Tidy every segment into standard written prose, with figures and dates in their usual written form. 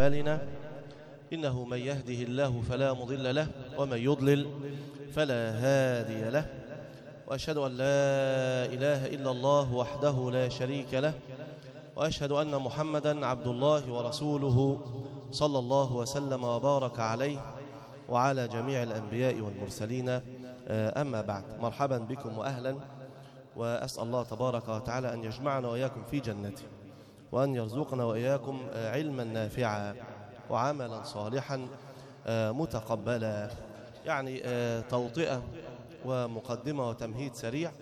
أعمالنا، إنه من يهده الله فلا مضل له ومن يضلل فلا هادي له، وأشهد أن لا إله إلا الله وحده لا شريك له، وأشهد أن محمدا عبد الله ورسوله صلى الله وسلم وبارك عليه وعلى جميع الأنبياء والمرسلين. أما بعد، مرحبا بكم وأهلا، وأسأل الله تبارك وتعالى أن يجمعنا وإياكم في جنته، وأن يرزقنا وإياكم علما نافعا وعملا صالحا متقبلا. يعني توطئة ومقدمة وتمهيد سريع.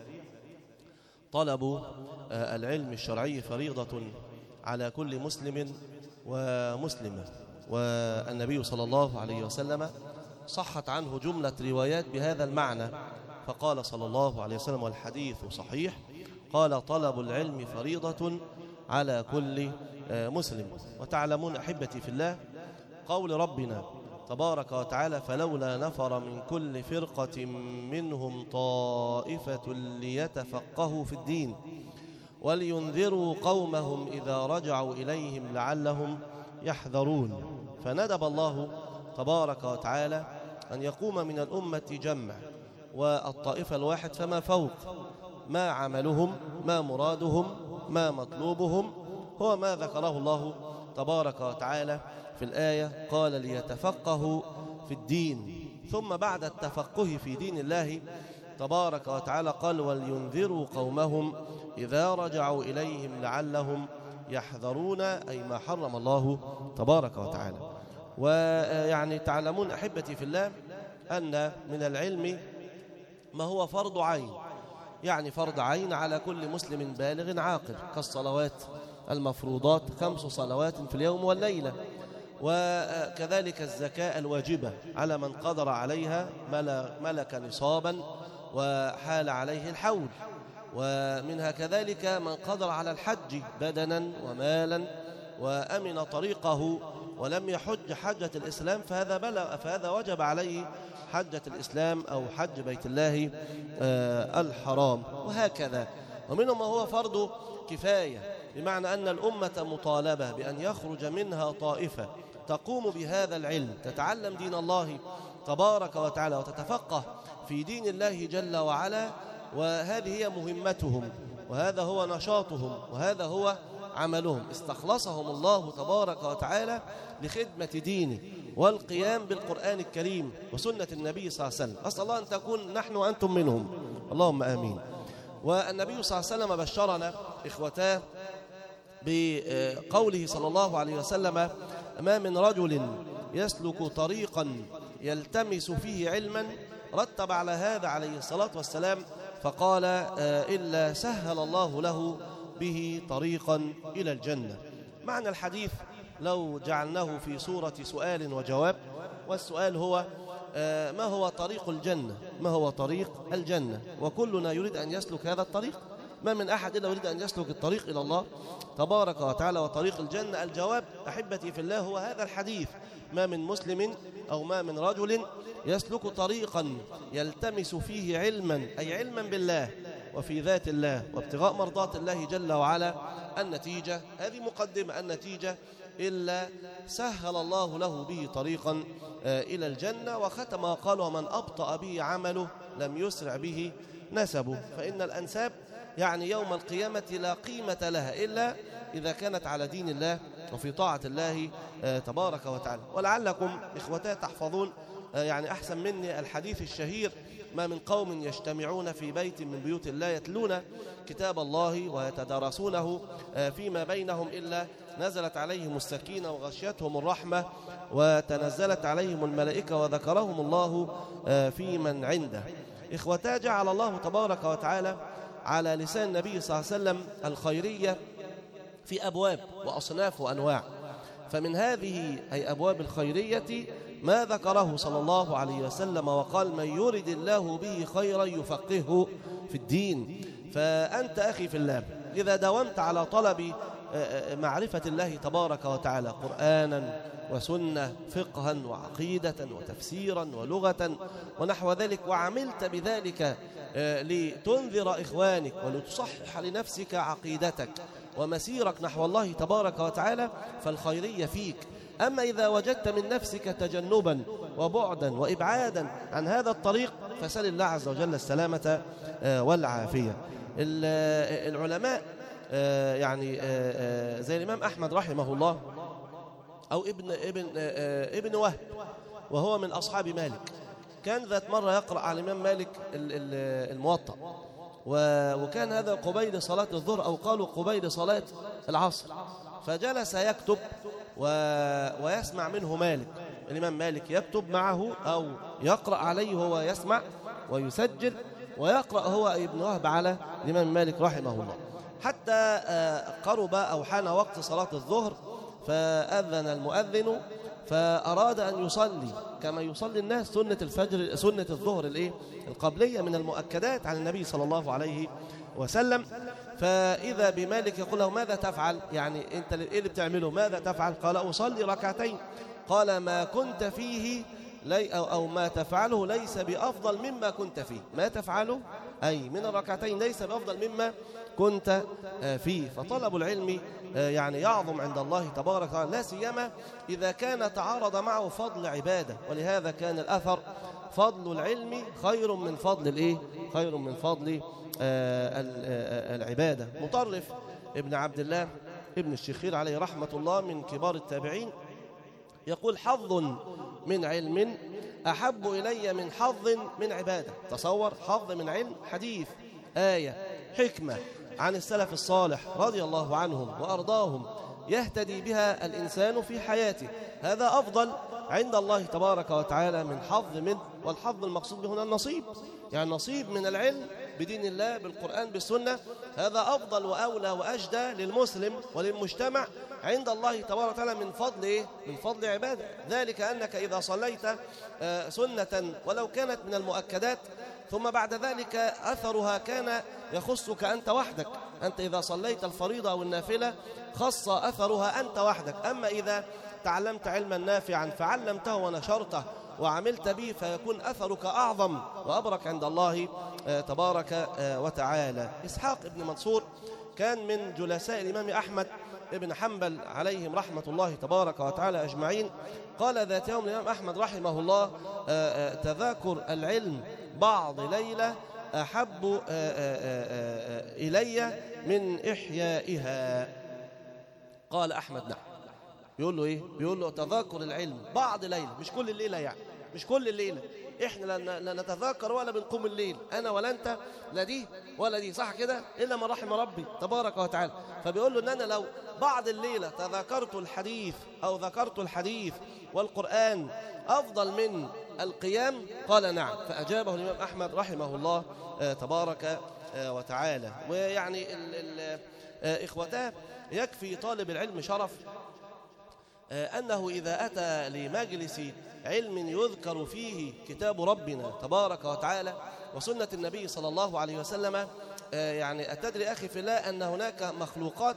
طلب العلم الشرعي فريضة على كل مسلم ومسلمة، والنبي صلى الله عليه وسلم صحت عنه جملة روايات بهذا المعنى، فقال صلى الله عليه وسلم والحديث صحيح، قال: طلب العلم فريضة على كل مسلم. وتعلمون أحبتي في الله قول ربنا تبارك وتعالى: فلولا نفر من كل فرقة منهم طائفة ليتفقهوا في الدين ولينذروا قومهم إذا رجعوا إليهم لعلهم يحذرون. فندب الله تبارك وتعالى أن يقوم من الأمة جمع، والطائفة الواحد فما فوق، ما عملهم، ما مرادهم، ما مطلوبهم هو ما ذكره الله تبارك وتعالى في الآية، قال: ليتفقهوا في الدين. ثم بعد التفقه في دين الله تبارك وتعالى قال: ولينذروا قومهم إذا رجعوا إليهم لعلهم يحذرون، أي ما حرم الله تبارك وتعالى. ويعني تعلمون أحبتي في الله أن من العلم ما هو فرض عين، يعني فرض عين على كل مسلم بالغ عاقل، كالصلوات المفروضات 5 صلوات في اليوم والليلة، وكذلك الزكاة الواجبة على من قدر عليها ملك نصابا وحال عليه الحول، ومنها كذلك من قدر على الحج بدنا ومالا وأمن طريقه ولم يحج حجة الإسلام، فهذا وجب عليه حجة الإسلام أو حج بيت الله الحرام، وهكذا. ومنهم ما هو فرض كفاية، بمعنى أن الأمة مطالبة بأن يخرج منها طائفة تقوم بهذا العلم، تتعلم دين الله تبارك وتعالى وتتفقه في دين الله جل وعلا، وهذه هي مهمتهم، وهذا هو نشاطهم، وهذا هو عملهم. استخلصهم الله تبارك وتعالى لخدمة دينه والقيام بالقرآن الكريم وسنة النبي صلى الله عليه وسلم. أسأل الله أن تكون نحن وأنتم منهم، اللهم آمين. والنبي صلى الله عليه وسلم بشرنا إخوتاه بقوله صلى الله عليه وسلم: ما من رجل يسلك طريقا يلتمس فيه علما، رتب على هذا عليه الصلاة والسلام فقال: إلا سهل الله له به طريقا إلى الجنة. معنى الحديث لو جعلناه في صورة سؤال وجواب، والسؤال هو: ما هو طريق الجنة؟ ما هو طريق الجنة؟ وكلنا يريد أن يسلك هذا الطريق، ما من أحد إلا يريد أن يسلك الطريق إلى الله تبارك وتعالى وطريق الجنة. الجواب أحبتي في الله هو هذا الحديث: ما من مسلم أو ما من رجل يسلك طريقا يلتمس فيه علما، أي علما بالله وفي ذات الله وابتغاء مرضات الله جل وعلا. النتيجة هذه مقدمة، النتيجة إلا سهل الله له به طريقا إلى الجنة. وختم وقال: ومن أبطأ به عمله لم يسرع به نسبه. فإن الأنساب يعني يوم القيامة لا قيمة لها إلا إذا كانت على دين الله وفي طاعة الله تبارك وتعالى. ولعلكم إخوتاه تحفظون يعني أحسن مني الحديث الشهير: ما من قوم يجتمعون في بيت من بيوت الله يتلون كتاب الله ويتدارسونه فيما بينهم إلا نزلت عليهم السكينة وغشيتهم الرحمة وتنزلت عليهم الملائكة وذكرهم الله في من عنده. إخوتا، جعل الله تبارك وتعالى على لسان النبي صلى الله عليه وسلم الخيرية في أبواب وأصناف وأنواع، فمن هذه أي أبواب الخيرية ما ذكره صلى الله عليه وسلم وقال: من يرد الله به خيرا يفقهه في الدين. فأنت أخي في الله إذا داومت على طلب معرفة الله تبارك وتعالى قرآنا وسنة، فقها وعقيدة وتفسيرا ولغة ونحو ذلك، وعملت بذلك لتنذر إخوانك ولتصحح لنفسك عقيدتك ومسيرك نحو الله تبارك وتعالى، فالخيرية فيك. أما إذا وجدت من نفسك تجنبا وبعدا وإبعادا عن هذا الطريق فسل الله عز وجل السلامة والعافية. العلماء يعني زي الإمام أحمد رحمه الله أو ابن وهب وهو من أصحاب مالك، كان ذات مرة يقرأ على الإمام مالك الموطأ، وكان هذا قبيل صلاة الظهر أو قالوا قبيل صلاة العصر، فجلس يكتب ويسمع منه مالك. الإمام مالك يكتب معه أو يقرأ عليه وهو يسمع ويسجل، ويقرأ هو ابن وهب على الإمام مالك رحمه الله، حتى قرب أو حان وقت صلاة الظهر، فأذن المؤذن فأراد أن يصلي كما يصلي الناس سنة الفجر سنة الظهر القبلية من المؤكدات عن النبي صلى الله عليه وسلم. فإذا بمالك يقول له ماذا تفعل؟ يعني أنت إيه اللي بتعمله؟ ماذا تفعل؟ قال أصلي ركعتين. قال ما كنت فيه أو ما تفعله ليس بأفضل مما كنت فيه. ما تفعله أي من الركعتين ليس بأفضل مما كنت فيه. فطلب العلم يعني يعظم عند الله تبارك وتعالى، لا سيما إذا كان تعارض معه فضل عبادة، ولهذا كان الأثر فضل العلم خير من فضل خير من فضل العبادة. مطرف ابن عبد الله ابن الشخير عليه رحمة الله من كبار التابعين يقول حظ من علم أحب إلي من حظ من عبادة. تصور، حظ من علم، حديث، آية، حكمة عن السلف الصالح رضي الله عنهم وأرضاهم يهتدي بها الإنسان في حياته، هذا أفضل عند الله تبارك وتعالى من حظ منه. والحظ المقصود به هنا النصيب، يعني نصيب من العلم بدين الله بالقرآن بالسنة، هذا أفضل وأولى وأجدى للمسلم وللمجتمع عند الله تبارك وتعالى من فضل من فضل عباده. ذلك أنك إذا صليت سنة ولو كانت من المؤكدات ثم بعد ذلك أثرها كان يخصك أنت وحدك، أنت إذا صليت الفريضة أو النافلة خص أثرها أنت وحدك. أما إذا تعلمت علما نافعا فعلمته ونشرته وعملت به فيكون أثرك أعظم وأبرك عند الله تبارك وتعالى. إسحاق ابن منصور كان من جلساء الإمام أحمد ابن حنبل عليهم رحمة الله تبارك وتعالى أجمعين. قال ذات يوم الإمام أحمد رحمه الله تذاكر العلم بعض ليلة أحب إلي من إحيائها. قال أحمد نعم. بيقول له إيه؟ بيقول له تذاكر العلم بعض ليلة، مش كل الليلة، يعني مش كل الليلة. إحنا لا نتذاكر ولا بنقوم الليل، أنا ولا أنت، لا دي ولا دي، صح كده؟ إلا ما رحم ربي تبارك وتعالى. فبيقول له إن أنا لو بعض الليلة تذاكرت الحديث أو ذكرت الحديث والقرآن أفضل من القيام، قال نعم. فأجابه الإمام أحمد رحمه الله تبارك وتعالى. ويعني إخوتاه يكفي طالب العلم شرف أنه إذا أتى لمجلس علم يذكر فيه كتاب ربنا تبارك وتعالى وسنة النبي صلى الله عليه وسلم، يعني أتدري أخي في الله أن هناك مخلوقات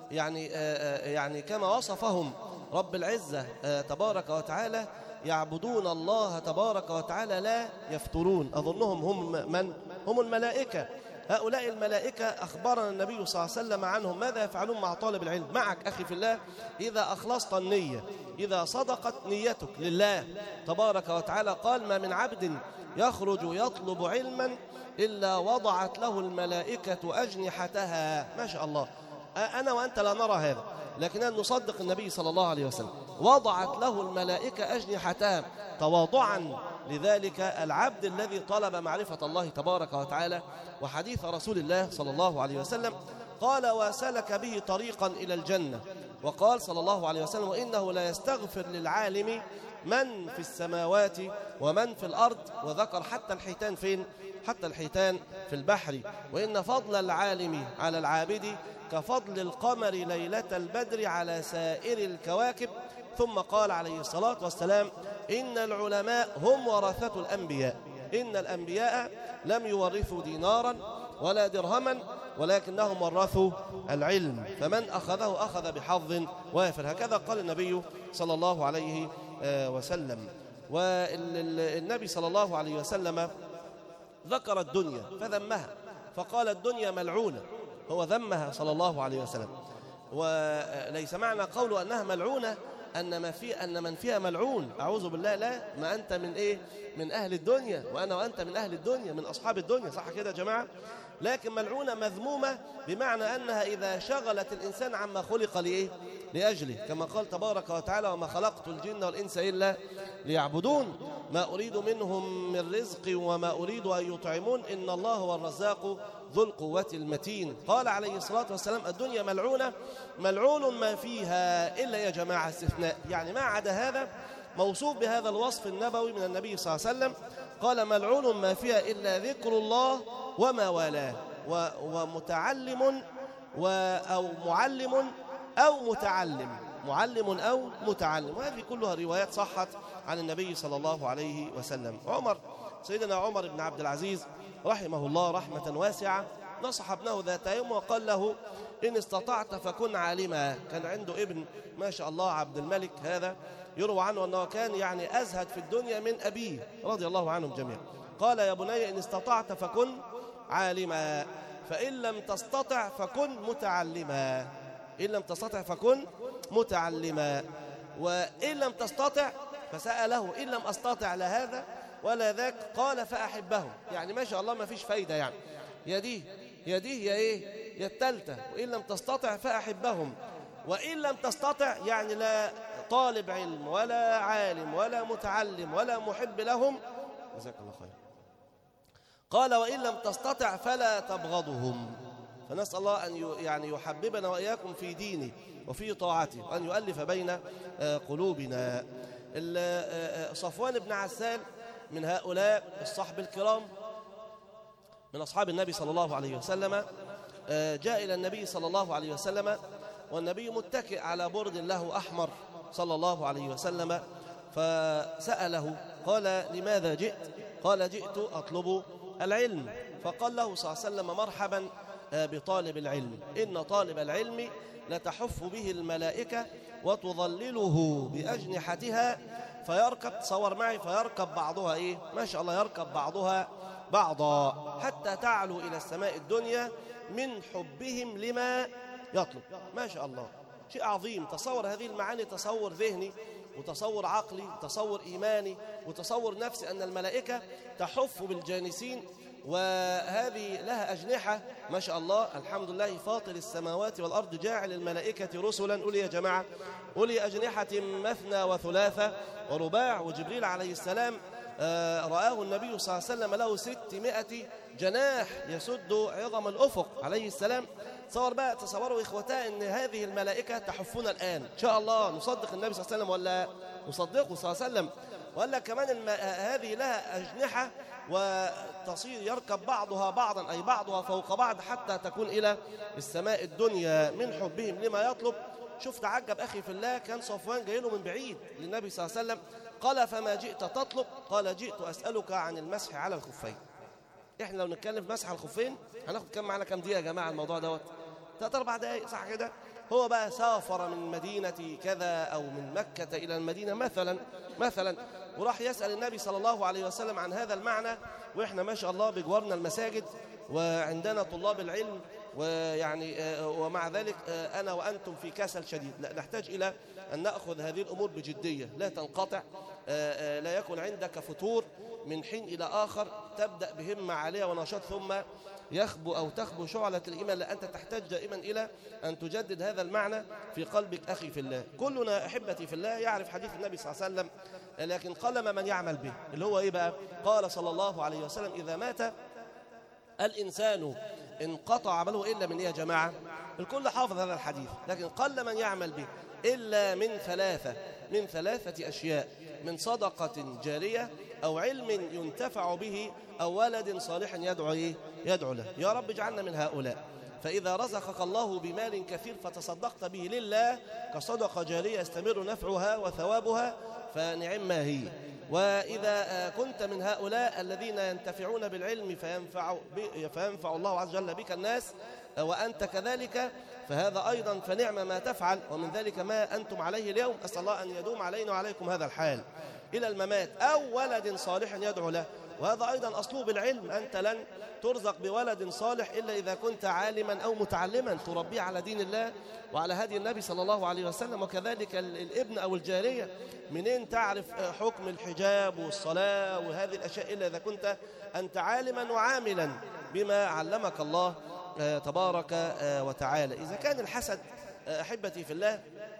يعني كما وصفهم رب العزة تبارك وتعالى يعبدون الله تبارك وتعالى لا يفترون. أظنهم هم الملائكة. هؤلاء الملائكة أخبرنا النبي صلى الله عليه وسلم عنهم ماذا يفعلون مع طالب العلم. معك أخي في الله إذا أخلصت النية، إذا صدقت نيتك لله تبارك وتعالى، قال ما من عبد يخرج يطلب علما إلا وضعت له الملائكة أجنحتها. ما شاء الله، أنا وأنت لا نرى هذا، لكننا نصدق النبي صلى الله عليه وسلم. وضعت له الملائكة أجنحتها تواضعا لذلك العبد الذي طلب معرفة الله تبارك وتعالى وحديث رسول الله صلى الله عليه وسلم. قال وسلك به طريقا إلى الجنة. وقال صلى الله عليه وسلم وإنه لا يستغفر للعالم من في السماوات ومن في الأرض، وذكر حتى الحيتان فين؟ حتى الحيتان في البحر. وإن فضل العالم على العابد كفضل القمر ليلة البدر على سائر الكواكب. ثم قال عليه الصلاة والسلام إن العلماء هم ورثة الأنبياء، إن الأنبياء لم يورثوا دينارا ولا درهما ولكنهم ورثوا العلم، فمن أخذه أخذ بحظ وافر. هكذا قال النبي صلى الله عليه وسلم. والنبي صلى الله عليه وسلم ذكر الدنيا فذمها، فقال الدنيا ملعونة، هو ذمها صلى الله عليه وسلم. وليس معنى قوله أنها ملعونة أن من فيها ملعون، أعوذ بالله، لا، ما أنت من إيه؟ من أهل الدنيا، وأنا وأنت من أهل الدنيا، من أصحاب الدنيا، صح كده يا جماعة؟ لكن ملعونة مذمومة بمعنى أنها إذا شغلت الإنسان عما خلق لإيه؟ لأجله، كما قال تبارك وتعالى: وما خلقت الجن والإنس إلا ليعبدون ما أريد منهم من رزق وما أريد أن يطعمون إن الله هو الرزاق ذو القوة المتين. قال عليه الصلاة والسلام: الدنيا ملعونة، ملعون ما فيها إلا يا جماعة استثناء، يعني ما عدا هذا موصوف بهذا الوصف النبوي من النبي صلى الله عليه وسلم. قال: ملعون ما فيها إلا ذكر الله وما والاه، ومتعلم أو معلم أو متعلم، معلم أو متعلم، وهذه كلها روايات صحت عن النبي صلى الله عليه وسلم. سيدنا عمر بن عبد العزيز رحمه الله رحمة واسعة نصح ابنه ذات يوم وقال له: إن استطعت فكن عالما. كان عنده ابن ما شاء الله عبد الملك، هذا يروى عنه أنه كان يعني أزهد في الدنيا من أبيه رضي الله عنهم جميعا. قال: يا بني إن استطعت فكن عالما، فإن لم تستطع فكن متعلما، إن لم تستطع فكن متعلما. وإن لم تستطع، فسأله: إن لم أستطع لا هذا ولا ذاك، قال: فأحبهم. يعني ما شاء الله ما فيش فايدة، يعني يا دي يا دي يا إيه يا التالتة. وإن لم تستطع فأحبهم، وإن لم تستطع يعني لا طالب علم ولا عالم ولا متعلم ولا محب لهم. جزاك الله خير. قال: وإن لم تستطع فلا تبغضهم. فنسأل الله أن يعني يحببنا وإياكم في دينه وفي طاعته، وأن يؤلف بين قلوبنا. صفوان بن عسال من هؤلاء الصحب الكرام من أصحاب النبي صلى الله عليه وسلم، جاء إلى النبي صلى الله عليه وسلم والنبي متكئ على برد له أحمر صلى الله عليه وسلم، فسأله قال: لماذا جئت؟ قال: جئت أطلب العلم. فقال له صلى الله عليه وسلم: مرحبا بطالب العلم، إن طالب العلم لتحف به الملائكة وتظلله بأجنحتها فيركب، تصور معي، فيركب بعضها إيه؟ ما شاء الله، يركب بعضها بعضا حتى تعلو إلى السماء الدنيا من حبهم لما يطلب. ما شاء الله، شيء عظيم. تصور هذه المعاني، تصور ذهني وتصور عقلي وتصور إيماني وتصور نفسي، أن الملائكة تحف بالجانسين، وهذه لها أجنحة ما شاء الله. الحمد لله فاطر السماوات والأرض جاعل الملائكة رسلا أولي، يا جماعة، أولي أجنحة مثنى وثلاثة ورباع. وجبريل عليه السلام رآه النبي صلى الله عليه وسلم له 600 جناح يسد عظم الأفق عليه السلام. تصوروا إخوتاء أن هذه الملائكة تحفنا الآن إن شاء الله. نصدق النبي صلى الله عليه وسلم ولا نصدقه صلى الله عليه وسلم؟ ولا كمان هذه لها أجنحة وتصير يركب بعضها بعضا، أي بعضها فوق بعض، حتى تكون إلى السماء الدنيا من حبهم لما يطلب. شوف تعجب أخي في الله، كان صفوان جاي له من بعيد للنبي صلى الله عليه وسلم. قال: فما جئت تطلب؟ قال: جئت أسألك عن المسح على الخفين. إحنا لو نتكلم في مسح الخفين هناخد معنا كم دقيقة يا جماعة؟ الموضوع دوت 3-4 دقائق، صح كده؟ هو بقى سافر من مدينة كذا أو من مكة إلى المدينة مثلا وراح يسأل النبي صلى الله عليه وسلم عن هذا المعنى، وإحنا ما شاء الله بجوارنا المساجد وعندنا طلاب العلم، ويعني ومع ذلك أنا وأنتم في كسل شديد. لا، نحتاج إلى أن نأخذ هذه الأمور بجدية، لا تنقطع، لا يكون عندك فتور من حين إلى آخر، تبدأ بهمة عالية ونشاط ثم يخبو أو تخبو شعلة الإيمان. لا، أنت تحتاج دائما إلى أن تجدد هذا المعنى في قلبك أخي في الله. كلنا أحبتي في الله يعرف حديث النبي صلى الله عليه وسلم، لكن قلما من يعمل به، اللي هو إيه بقى؟ قال صلى الله عليه وسلم: إذا مات الإنسان انقطع عمله إلا من إيه يا جماعة؟ الكل حافظ هذا الحديث، لكن قل من يعمل به إلا من ثلاثة أشياء: من صدقة جارية، أو علم ينتفع به، أو ولد صالح يدعو له. يا رب اجعلنا من هؤلاء. فإذا رزقك الله بمال كثير فتصدقت به لله كصدقة جارية يستمر نفعها وثوابها، فنعم ما هي. وإذا كنت من هؤلاء الذين ينتفعون بالعلم فينفع الله عز وجل بك الناس، وأنت كذلك فهذا أيضا فنعم ما تفعل، ومن ذلك ما أنتم عليه اليوم. أسأل الله أن يدوم علينا وعليكم هذا الحال إلى الممات، أو ولد صالح يدعو له. وهذا أيضا أسلوب العلم، أنت لن ترزق بولد صالح إلا إذا كنت عالما أو متعلما تربيه على دين الله وعلى هدي النبي صلى الله عليه وسلم. وكذلك الابن أو الجارية، منين تعرف حكم الحجاب والصلاة وهذه الأشياء إلا إذا كنت أنت عالما وعاملا بما علمك الله تبارك وتعالى. إذا كان الحسد أحبتي في الله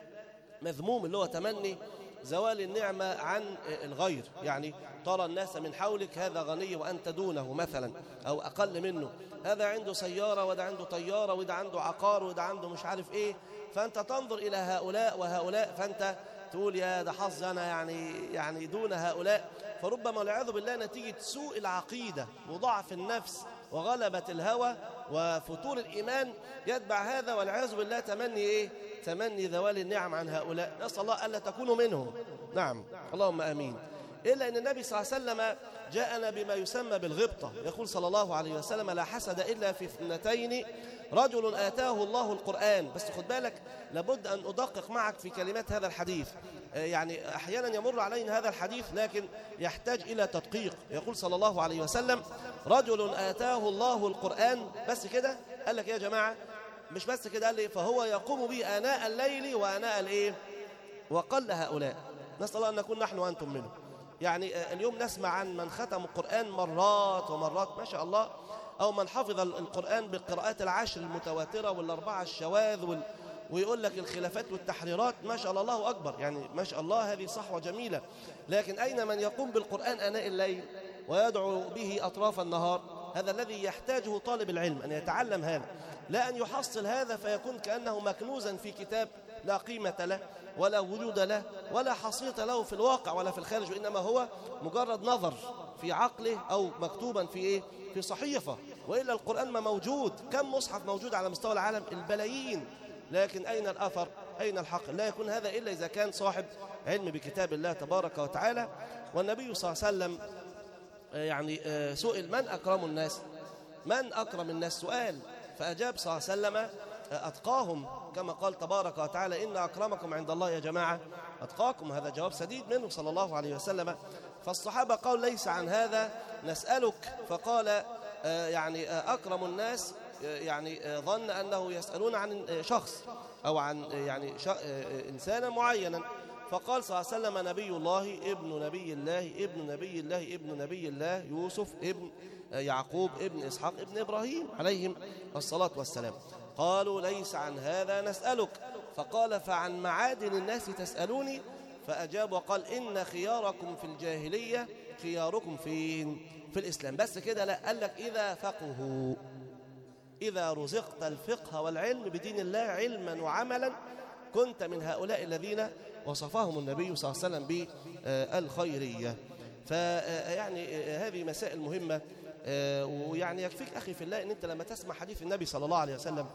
مذموم، اللي هو تمني زوال النعمة عن الغير، يعني ترى الناس من حولك هذا غني وأنت دونه مثلا أو أقل منه، هذا عنده سيارة وده عنده طيارة وده عنده عقار وده عنده مش عارف إيه، فأنت تنظر إلى هؤلاء وهؤلاء فأنت تقول يا ده حظ أنا يعني دون هؤلاء. فربما والعياذ بالله نتيجة سوء العقيدة وضعف النفس وغلبة الهوى وفتور الإيمان يتبع هذا والعياذ بالله تمني إيه؟ تمني ذوال النعم عن هؤلاء. نسأل الله ألا تكونوا منهم. نعم اللهم آمين. إلا أن النبي صلى الله عليه وسلم جاءنا بما يسمى بالغبطة. يقول صلى الله عليه وسلم لا حسد إلا في اثنتين، رجل آتاه الله القرآن. بس خد بالك لابد أن أدقق معك في كلمات هذا الحديث، يعني أحيانا يمر علينا هذا الحديث لكن يحتاج إلى تدقيق. يقول صلى الله عليه وسلم رجل آتاه الله القرآن، بس كده قال لك يا جماعة مش بس كده، قال لي فهو يقوم به آناء الليل وآناء الإيه وقل هؤلاء. نسأل الله أن نكون نحن وأنتم منه. يعني اليوم نسمع عن من ختم القرآن مرات ومرات ما شاء الله، أو من حفظ القرآن بالقراءات العشر المتواترة والأربعة الشواذ ويقول لك الخلافات والتحريرات ما شاء الله أكبر، يعني ما شاء الله هذه صحوة جميلة. لكن أين من يقوم بالقرآن آناء الليل ويدعو به أطراف النهار؟ هذا الذي يحتاجه طالب العلم أن يتعلم هذا، لا أن يحصل هذا فيكون كأنه مكنوزا في كتاب لا قيمة له ولا وجود له ولا حصيلة له في الواقع ولا في الخارج، وإنما هو مجرد نظر في عقله أو مكتوبا في إيه؟ في صحيفة. وإلا القرآن ما موجود. كم مصحف موجود على مستوى العالم؟ البلايين. لكن أين الأثر؟ أين الحق؟ لا يكون هذا إلا إذا كان صاحب علم بكتاب الله تبارك وتعالى. والنبي صلى الله عليه وسلم يعني سئل من أكرم الناس؟ من أكرم الناس؟ سؤال، فأجاب صلى الله عليه وسلم أتقاهم، كما قال تبارك وتعالى إن أكرمكم عند الله يا جماعة أتقاكم. هذا جواب سديد منه صلى الله عليه وسلم. فالصحابة قالوا ليس عن هذا نسألك، فقال يعني أكرم الناس يعني ظن أنه يسألون عن شخص أو عن يعني إنسانا معينا، فقال صلى الله عليه وسلم نبي الله ابن نبي الله ابن نبي الله ابن نبي الله يوسف ابن يعقوب ابن إسحاق ابن إبراهيم عليهم الصلاة والسلام. قالوا ليس عن هذا نسألك، فقال فعن معادن الناس تسألوني؟ فأجاب وقال إن خياركم في الجاهلية خياركم في الإسلام. بس كده لا، قال لك إذا فقهوا، إذا رزقت الفقه والعلم بدين الله علما وعملا كنت من هؤلاء الذين وصفهم النبي صلى الله عليه وسلم بالخيرية. فيعني هذه مسائل مهمة، ويعني يكفيك أخي في الله أن أنت لما تسمع حديث النبي صلى الله عليه وسلم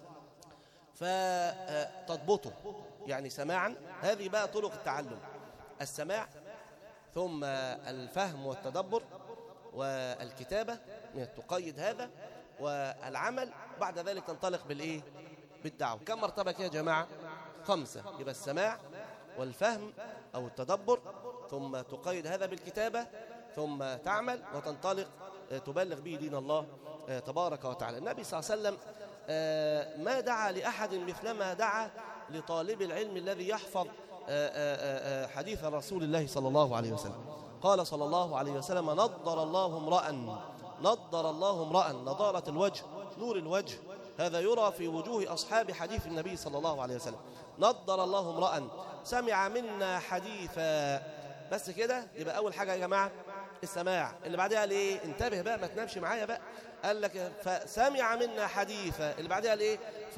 فتضبطه، يعني سماعا. هذه بقى طرق التعلم: السماع ثم الفهم والتدبر والكتابة تقيد هذا، والعمل بعد ذلك تنطلق بالإيه؟ بالدعوة. كم مرتبة كده يا جماعة؟ 5. يبقى السماع والفهم أو التدبر، ثم تقيد هذا بالكتابة، ثم تعمل وتنطلق تبلغ به دين الله تبارك وتعالى. النبي صلى الله عليه وسلم ما دعا لأحد مثلما دعا لطالب العلم الذي يحفظ حديث رسول الله صلى الله عليه وسلم. قال صلى الله عليه وسلم نضر الله امرأ، نضر الله امرأ، نضارة الوجه، نور الوجه، هذا يرى في وجوه أصحاب حديث النبي صلى الله عليه وسلم. نضر الله امرأ سمع منا حديثا. بس كده يبقى أول حاجة يا جماعة السماع. اللي بعدها قال إيه؟ انتبه بقى ما تنامش معايا بقى. قال لك فسمع منا حديثا، اللي بعدها قال إيه؟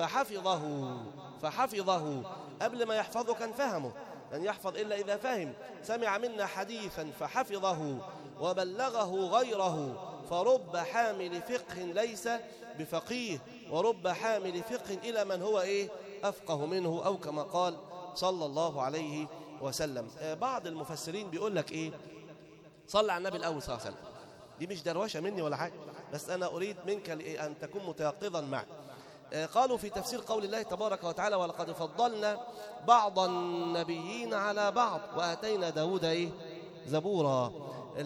فحفظه. قبل ما يحفظه كان فهمه، لن يحفظ إلا إذا فهم. سمع منا حديثا فحفظه وبلغه غيره، فرب حامل فقه ليس بفقيه، ورب حامل فقه إلى من هو إيه؟ أفقه منه، أو كما قال صلى الله عليه وسلم. بعض المفسرين بيقول لك إيه؟ صلى على النبي الأول صلى الله عليه وسلم. دي مش دروشة مني ولا حاجة، بس أنا أريد منك أن تكون متيقظا معي. قالوا في تفسير قول الله تبارك وتعالى ولقد فضلنا بعض النبيين على بعض وآتينا داود زبورا.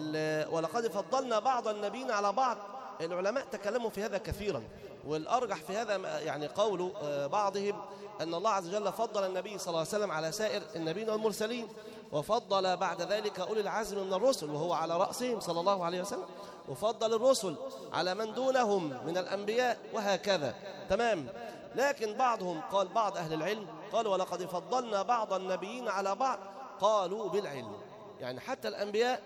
ولقد فضلنا بعض النبيين على بعض، العلماء تكلموا في هذا كثيرا، والأرجح في هذا يعني قول بعضهم أن الله عز وجل فضل النبي صلى الله عليه وسلم على سائر النبيين والمرسلين، وفضل بعد ذلك أولي العزم من الرسل وهو على رأسهم صلى الله عليه وسلم، وفضل الرسل على من دونهم من الأنبياء وهكذا. تمام. لكن بعضهم قال، بعض أهل العلم قالوا ولقد فضلنا بعض النبيين على بعض، قالوا بالعلم، يعني حتى الأنبياء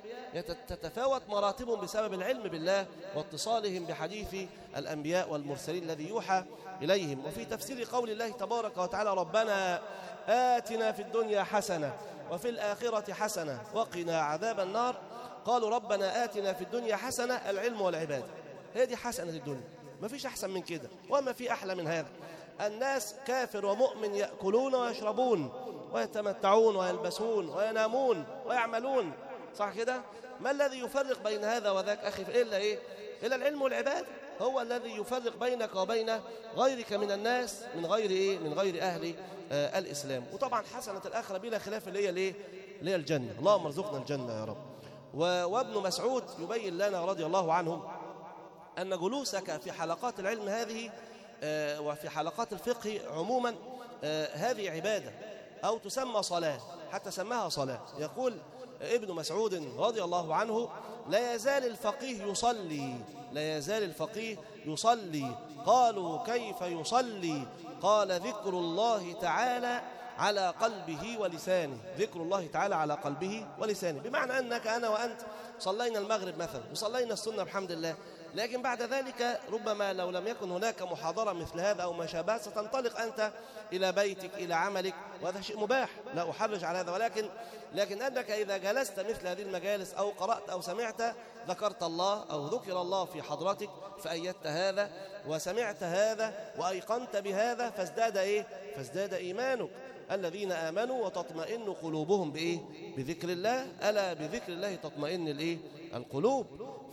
تتفاوت مراتبهم بسبب العلم بالله واتصالهم بحديث الأنبياء والمرسلين الذي يوحى إليهم. وفي تفسير قول الله تبارك وتعالى ربنا آتنا في الدنيا حسنة وفي الآخرة حسنة وقنا عذاب النار، قالوا ربنا آتنا في الدنيا حسنة، العلم والعبادة، هي دي حسنة الدنيا، ما فيش أحسن من كده وما في أحلى من هذا. الناس كافر ومؤمن يأكلون ويشربون ويتمتعون ويلبسون وينامون ويعملون، صح كده؟ ما الذي يفرق بين هذا وذاك أخي؟ إلا إيه؟ إلا العلم والعبادة، هو الذي يفرق بينك وبين غيرك من الناس من غير إيه؟ من غير أهل الإسلام. وطبعا حسنة الآخرة بلا خلاف اللي هي ليه؟ اللي هي الجنة، اللهم ارزقنا الجنة يا رب. وابن مسعود يبين لنا رضي الله عنه أن جلوسك في حلقات العلم هذه وفي حلقات الفقه عموما هذه عبادة أو تسمى صلاة، حتى سماها صلاة. يقول ابن مسعود رضي الله عنه لا يزال الفقيه يصلي، لا يزال الفقيه يصلي. قالوا كيف يصلي؟ قال ذكر الله تعالى على قلبه ولسانه، ذكر الله تعالى على قلبه ولسانه، بمعنى أنك أنا وأنت صلينا المغرب مثلا وصلينا السنة بحمد الله، لكن بعد ذلك ربما لو لم يكن هناك محاضرة مثل هذا أو ما شابه ستنطلق أنت إلى بيتك إلى عملك، وهذا شيء مباح لا أحرج على هذا، لكن أنك إذا جلست مثل هذه المجالس أو قرأت أو سمعت ذكرت الله أو ذكر الله في حضرتك فأيدت هذا وسمعت هذا وأيقنت بهذا فازداد إيه؟ فازداد إيمانك. الذين آمنوا وتطمئن قلوبهم بإيه؟ بذكر الله، ألا بذكر الله تطمئن الإيه؟ القلوب.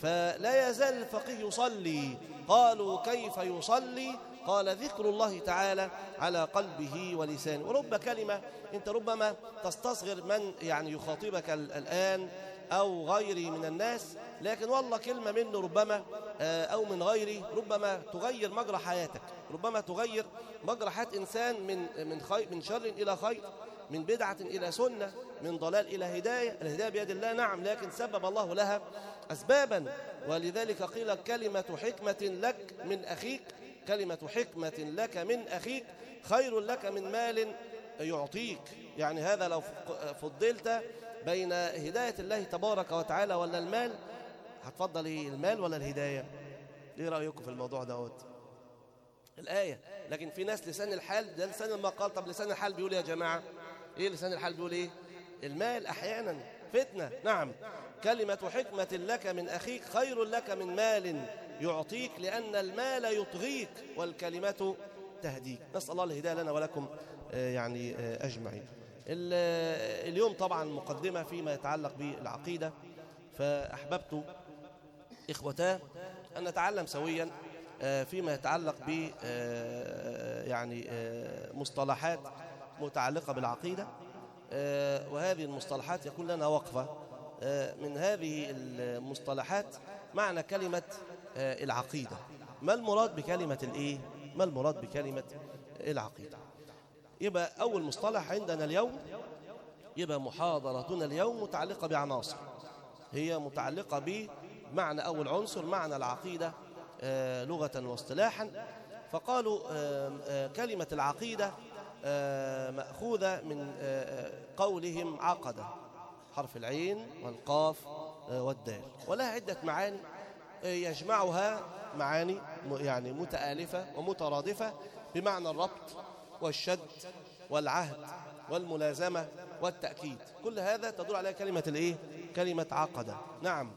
فلا يزال الفقيه يصلي. قالوا كيف يصلي؟ قال ذكر الله تعالى على قلبه ولسانه. ورب كلمة أنت ربما تستصغر من يعني يخاطبك الآن أو غيري من الناس، لكن والله كلمة منه ربما أو من غيري ربما تغير مجرى حياتك، ربما تغير مجرى حياة إنسان من شر إلى خير، من بدعة إلى سنة، من ضلال إلى هداية. الهداية بيد الله نعم، لكن سبب الله لها أسبابا. ولذلك قيل كلمة حكمة لك من أخيك، كلمة حكمة لك من أخيك خير لك من مال يعطيك. يعني هذا لو فضلت بين هداية الله تبارك وتعالى ولا المال، هتفضل إيه؟ المال ولا الهداية؟ إيه رأيكم في الموضوع دوت؟ الآية. لكن في ناس لسان الحال ده لسان المقال. طب لسان الحال بيقول يا جماعة إيه؟ لسان الحال بيقول إيه؟ المال أحيانا فتنة. نعم، كلمة حكمة لك من أخيك خير لك من مال يعطيك، لأن المال يطغيك والكلمة تهديك. نسأل الله الهداية لنا ولكم يعني أجمعين. اليوم طبعا مقدمة فيما يتعلق بالعقيدة، فأحببت إخوتاه أن نتعلم سويا فيما يتعلق ب يعني مصطلحات متعلقة بالعقيدة. وهذه المصطلحات يكون لنا وقفة من هذه المصطلحات معنى كلمة العقيدة. ما المراد بكلمة الإيه؟ ما المراد بكلمة العقيدة؟ يبقى أول مصطلح عندنا اليوم، يبقى محاضرتنا اليوم متعلقة بعناصر، هي متعلقة بمعنى أول عنصر معنى العقيدة لغة واصطلاحا. فقالوا كلمة العقيدة مأخوذة من قولهم عقدة، حرف العين والقاف والدال، ولها عدة معاني يجمعها معاني يعني متآلفة ومترادفة بمعنى الربط والشد والعهد والملازمة والتأكيد. كل هذا تدور عليها كلمة الإيه؟ كلمة عقدة. نعم.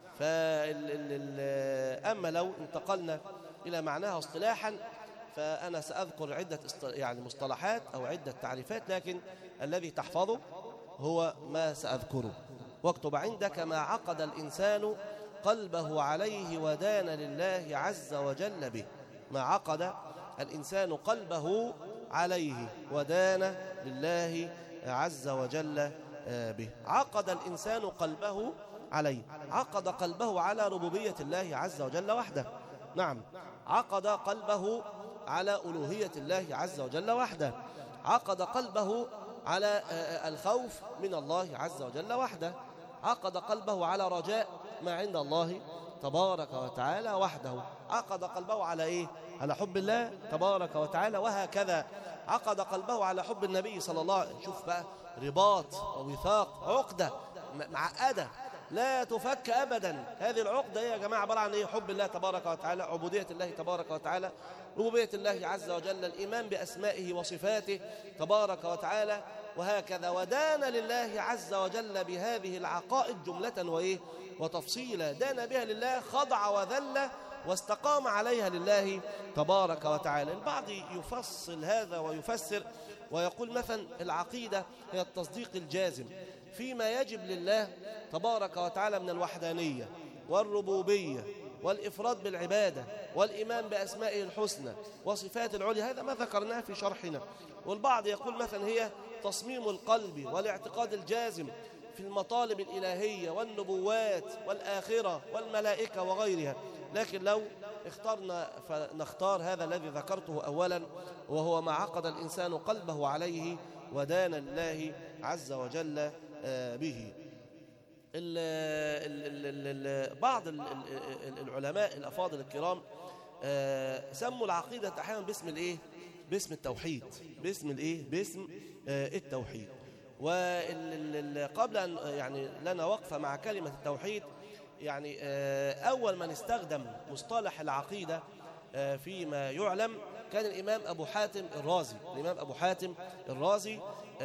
أما لو انتقلنا إلى معناها اصطلاحا فأنا سأذكر عدة يعني مصطلحات أو عدة تعريفات، لكن الذي تحفظه هو ما سأذكره. واكتب عندك ما عقد الإنسان قلبه عليه ودان لله عز وجل به. ما عقد الإنسان قلبه عليه ودان لله عز وجل به. عقد الإنسان قلبه عليه، عقد قلبه على ربوبية الله عز وجل وحده. نعم، عقد قلبه على ألوهية الله عز وجل وحده، عقد قلبه على الخوف من الله عز وجل وحده، عقد قلبه على رجاء ما عند الله تبارك وتعالى وحده، عقد قلبه على إيه؟ على حب الله تبارك وتعالى، وهكذا عقد قلبه على حب النبي صلى الله عليه وسلم. شوف بقى، رباط ووثاق، عقدة معقدة لا تفك أبدا. هذه العقدة يا جماعة عبارة عن إيه؟ حب الله تبارك وتعالى، عبودية الله تبارك وتعالى، ربوبية الله عز وجل، الإيمان بأسمائه وصفاته تبارك وتعالى، وهكذا. ودان لله عز وجل بهذه العقائد جملة وإيه؟ وتفصيلا. دان بها لله، خضع وذل واستقام عليها لله تبارك وتعالى. البعض يفصل هذا ويفسر ويقول مثلا العقيدة هي التصديق الجازم فيما يجب لله تبارك وتعالى من الوحدانية والربوبية والإفراد بالعبادة والإيمان بأسمائه الحسنى وصفات العليا. هذا ما ذكرناه في شرحنا. والبعض يقول مثلا هي تصميم القلب والاعتقاد الجازم في المطالب الإلهية والنبوات والآخرة والملائكة وغيرها. لكن لو اخترنا فنختار هذا الذي ذكرته أولا، وهو ما عقد الإنسان قلبه عليه ودان لله عز وجل به. بعض العلماء الأفاضل الكرام سموا العقيدة أحيانا باسم الإيه؟ باسم التوحيد، باسم الإيه؟ باسم التوحيد. وقبل أن يعني لنا وقفة مع كلمة التوحيد، يعني أول من استخدم مصطلح العقيدة فيما يعلم كان الإمام أبو حاتم الرازي. الإمام أبو حاتم الرازي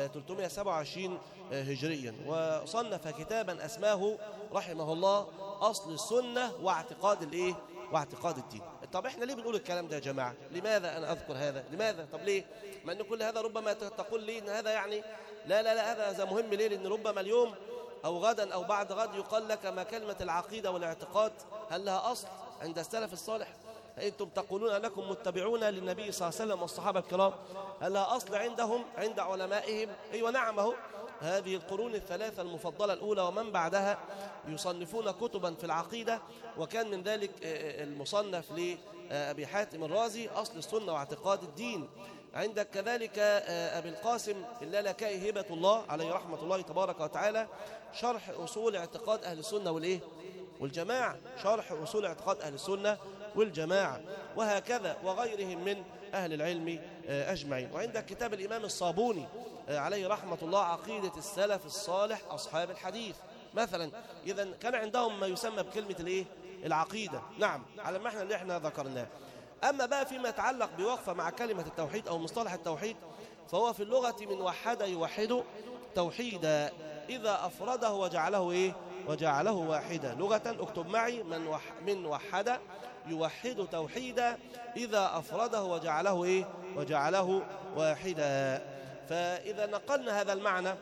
327 هجريا، وصنف كتابا أسماه رحمه الله أصل السنة واعتقاد الإيه؟ واعتقاد الدين. طب إحنا ليه بنقول الكلام ده يا جماعة؟ لماذا أنا أذكر هذا؟ لماذا؟ طب ليه؟ مع أن كل هذا ربما تقول لي إن هذا يعني لا هذا مهم ليه؟ لأن ربما اليوم أو غدا أو بعد غد يقال لك ما كلمة العقيدة والاعتقاد هل لها أصل عند السلف الصالح؟ أنتم تقولون أنكم متبعون للنبي صلى الله عليه وسلم والصحابة الكرام، هل لها أصل عندهم عند علمائهم؟ أيوة نعم. أهو هذه القرون الثلاثة المفضلة الأولى ومن بعدها يصنفون كتبا في العقيدة، وكان من ذلك المصنف لأبي حاتم الرازي أصل السنة واعتقاد الدين. عندك كذلك أبي القاسم اللالكائي هبة الله عليه رحمة الله تبارك وتعالى شرح أصول اعتقاد أهل السنة والإيه؟ والجماعة، شرح أصول اعتقاد أهل السنة والجماعة، وهكذا وغيرهم من أهل العلم أجمعين. وعندك كتاب الإمام الصابوني عليه رحمة الله عقيدة السلف الصالح أصحاب الحديث مثلا. إذا كان عندهم ما يسمى بكلمة الإيه؟ العقيدة. نعم، على ما احنا اللي احنا ذكرناه. أما بقى فيما يتعلق بوقفة مع كلمة التوحيد أو مصطلح التوحيد، فهو في اللغة من وحد يوحد توحيدا إذا أفرده وجعله إيه؟ وجعله واحدا. لغة اكتب معي، من وحد يوحد توحيدا إذا أفرده وجعله إيه؟ وجعله واحدا. فإذا نقلنا هذا المعنى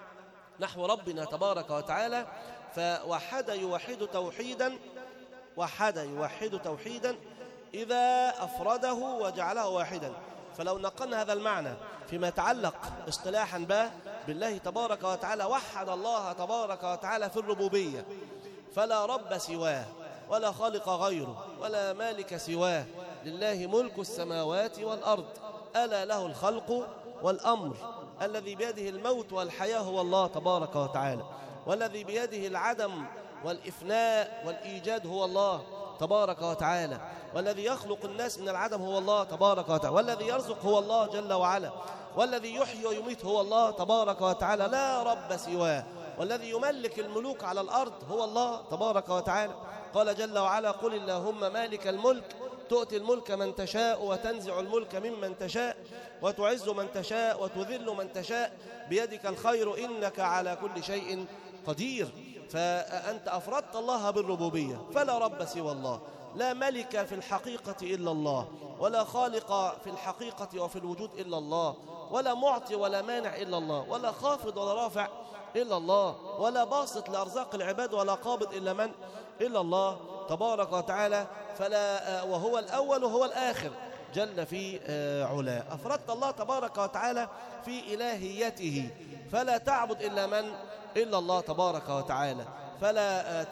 نحو ربنا تبارك وتعالى، فوحد يوحد توحيدا، وحد يوحد توحيدا إذا أفرده وجعله واحدا. فلو نقلنا هذا المعنى فيما يتعلق اصطلاحا به بالله تبارك وتعالى، وحد الله تبارك وتعالى في الربوبية، فلا رب سواه ولا خالق غيره ولا مالك سواه، لله ملك السماوات والأرض، ألا له الخلق والأمر، الذي بيده الموت والحياة هو الله تبارك وتعالى، والذي بيده العدم والإفناء والإيجاد هو الله تبارك وتعالى، والذي يخلق الناس من العدم هو الله تبارك وتعالى، والذي يرزق هو الله جل وعلا، والذي يحيي ويميت هو الله تبارك وتعالى لا رب سواه، والذي يملك الملوك على الأرض هو الله تبارك وتعالى. قال جل وعلا: قل اللهم مالك الملك تؤتي الملك من تشاء وتنزع الملك ممن تشاء وتعز من تشاء وتذل من تشاء بيدك الخير إنك على كل شيء قدير. فأنت أفردت الله بالربوبية، فلا رب سوى الله، لا ملك في الحقيقة إلا الله، ولا خالق في الحقيقة وفي الوجود إلا الله، ولا معطي ولا مانع إلا الله، ولا خافض ولا رافع إلا الله، ولا باسط لأرزاق العباد ولا قابض إلا من؟ إلا الله تبارك وتعالى. فلا وهو الأول وهو الآخر، جل في علاه. أفردت الله تبارك وتعالى في إلهيته، فلا تعبد إلا الله تبارك وتعالى، فلا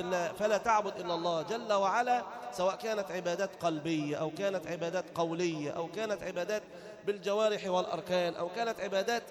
تعبد إلا الله جل وعلا، سواء كانت عبادات قلبية أو كانت عبادات قولية أو كانت عبادات بالجوارح والأركان أو كانت عبادات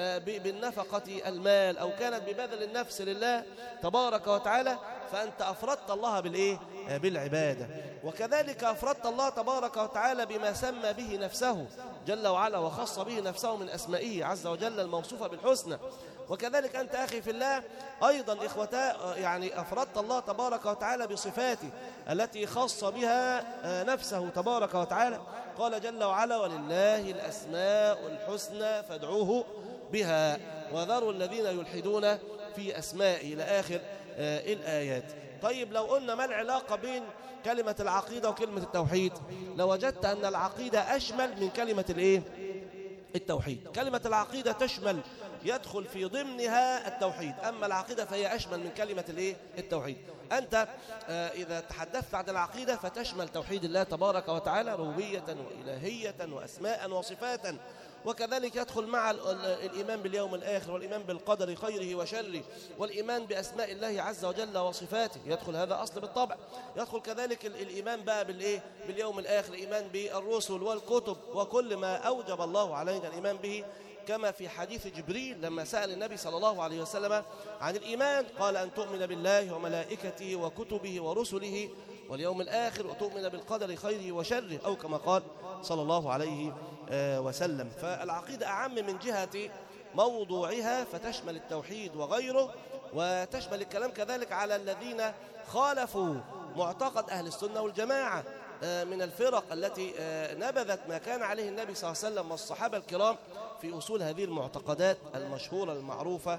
بالنفقة المال أو كانت ببذل النفس لله تبارك وتعالى، فأنت أفردت الله بالعبادة. وكذلك أفردت الله تبارك وتعالى بما سمى به نفسه جل وعلا وخص به نفسه من أسمائه عز وجل الموصوفة بالحسنى. وكذلك أنت أخي في الله أيضا إخوتا، يعني أفردت الله تبارك وتعالى بصفاته التي خص بها نفسه تبارك وتعالى. قال جل وعلا: ولله الأسماء الحسنى فادعوه بها وذروا الذين يلحدون في أسمائه، إلى آخر الآيات. طيب لو قلنا ما العلاقة بين كلمة العقيدة وكلمة التوحيد، لوجدت أن العقيدة أشمل من كلمة التوحيد. كلمة العقيدة تشمل، يدخل في ضمنها التوحيد، أما العقيدة فهي أشمل من كلمة التوحيد. أنت إذا تحدثت عن العقيدة فتشمل توحيد الله تبارك وتعالى ربوبية وإلهية وأسماء وصفاتا، وكذلك يدخل مع الإيمان باليوم الآخر والإيمان بالقدر خيره وشره والإيمان بأسماء الله عز وجل وصفاته، يدخل هذا أصل بالطبع. يدخل كذلك الإيمان بقى باليوم الآخر، الإيمان بالرسل والكتب وكل ما أوجب الله علينا الإيمان به، كما في حديث جبريل لما سأل النبي صلى الله عليه وسلم عن الإيمان، قال: أن تؤمن بالله وملائكته وكتبه ورسله واليوم الآخر وتؤمن بالقدر خيره وشره، أو كما قال صلى الله عليه وسلم. فالعقيدة أعم من جهة موضوعها، فتشمل التوحيد وغيره، وتشمل الكلام كذلك على الذين خالفوا معتقد أهل السنة والجماعة من الفرق التي نبذت ما كان عليه النبي صلى الله عليه وسلم والصحابة الكرام في أصول هذه المعتقدات المشهورة المعروفة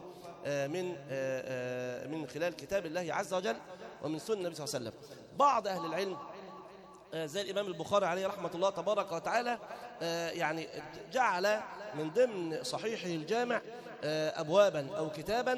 من خلال كتاب الله عز وجل ومن سنة النبي صلى الله عليه وسلم. بعض أهل العلم زي الإمام البخاري عليه رحمة الله تبارك وتعالى يعني جعل من ضمن صحيحه الجامع أبوابا أو كتابا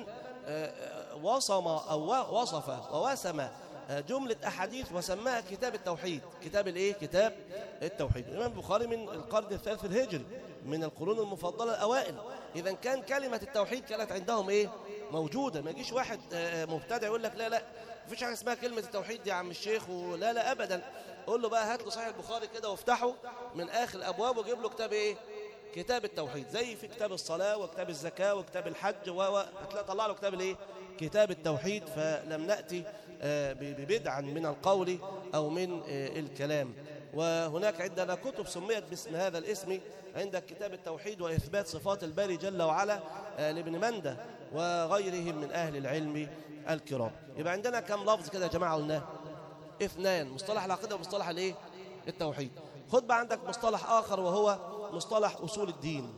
وصف ووسم جملة أحاديث وسماها كتاب التوحيد. كتاب التوحيد. الإمام البخاري من القرن الثالث الهجري، من القرون المفضلة الأوائل. إذا كان كلمة التوحيد كانت عندهم موجودة. ما يجيش واحد مبتدع يقول لك لا مفيش حاجة اسمها كلمة التوحيد يا عم الشيخ، لا أبدا. قول له بقى هات له صحيح البخاري كده وافتحه من آخر الأبواب وجيب له كتاب التوحيد، زي في كتاب الصلاة وكتاب الزكاة وكتاب الحج هتلاقي طلع له كتاب التوحيد. فلم نأتي ببدعا من القول أو من الكلام. وهناك عندنا كتب سميت باسم هذا الاسم، عندك كتاب التوحيد وإثبات صفات الباري جل وعلا لابن مندة وغيرهم من أهل العلم الكرام. يبقى عندنا كم لفظ كده يا جماعة قلناه؟ 2: مصطلح العقيدة ومصطلح التوحيد. خد بقى عندك مصطلح آخر وهو مصطلح أصول الدين.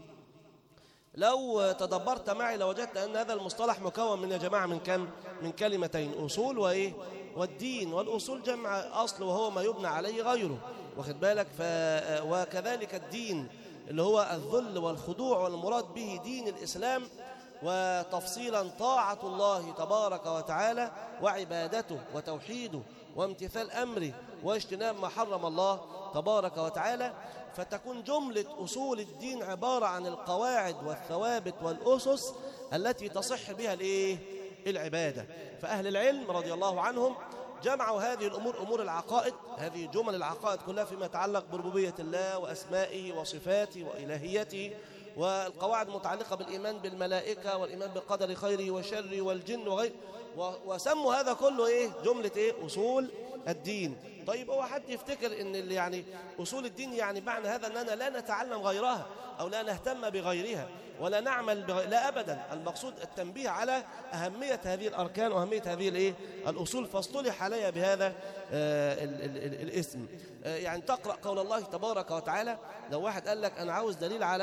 لو تدبرت معي لوجدت أن هذا المصطلح مكون من يا جماعة من كلمتين: أصول والدين. والأصول جمع أصل وهو ما يبنى عليه غيره، واخد بالك؟ وكذلك الدين اللي هو الذل والخضوع، والمراد به دين الإسلام، وتفصيلا طاعة الله تبارك وتعالى وعبادته وتوحيده وامتثال أمره واجتناب ما حرم الله تبارك وتعالى. فتكون جملة أصول الدين عبارة عن القواعد والثوابت والأسس التي تصح بها العبادة. فأهل العلم رضي الله عنهم جمعوا هذه الأمور، أمور العقائد، هذه جمل العقائد كلها فيما يتعلق بربوبية الله وأسمائه وصفاته وإلهيته، والقواعد المتعلقة بالإيمان بالملائكة والإيمان بالقدر خيره وشره والجن وغيره، وسموا هذا كله جملة أصول الدين. طيب هو حد يفتكر ان اللي أصول الدين معنى هذا أننا لا نتعلم غيرها أو لا نهتم بغيرها ولا نعمل لا أبدا. المقصود التنبيه على أهمية هذه الأركان وأهمية هذه الأصول، فاصطلح عليها بهذا الاسم. تقرأ قول الله تبارك وتعالى. لو واحد قال لك أنا عاوز دليل على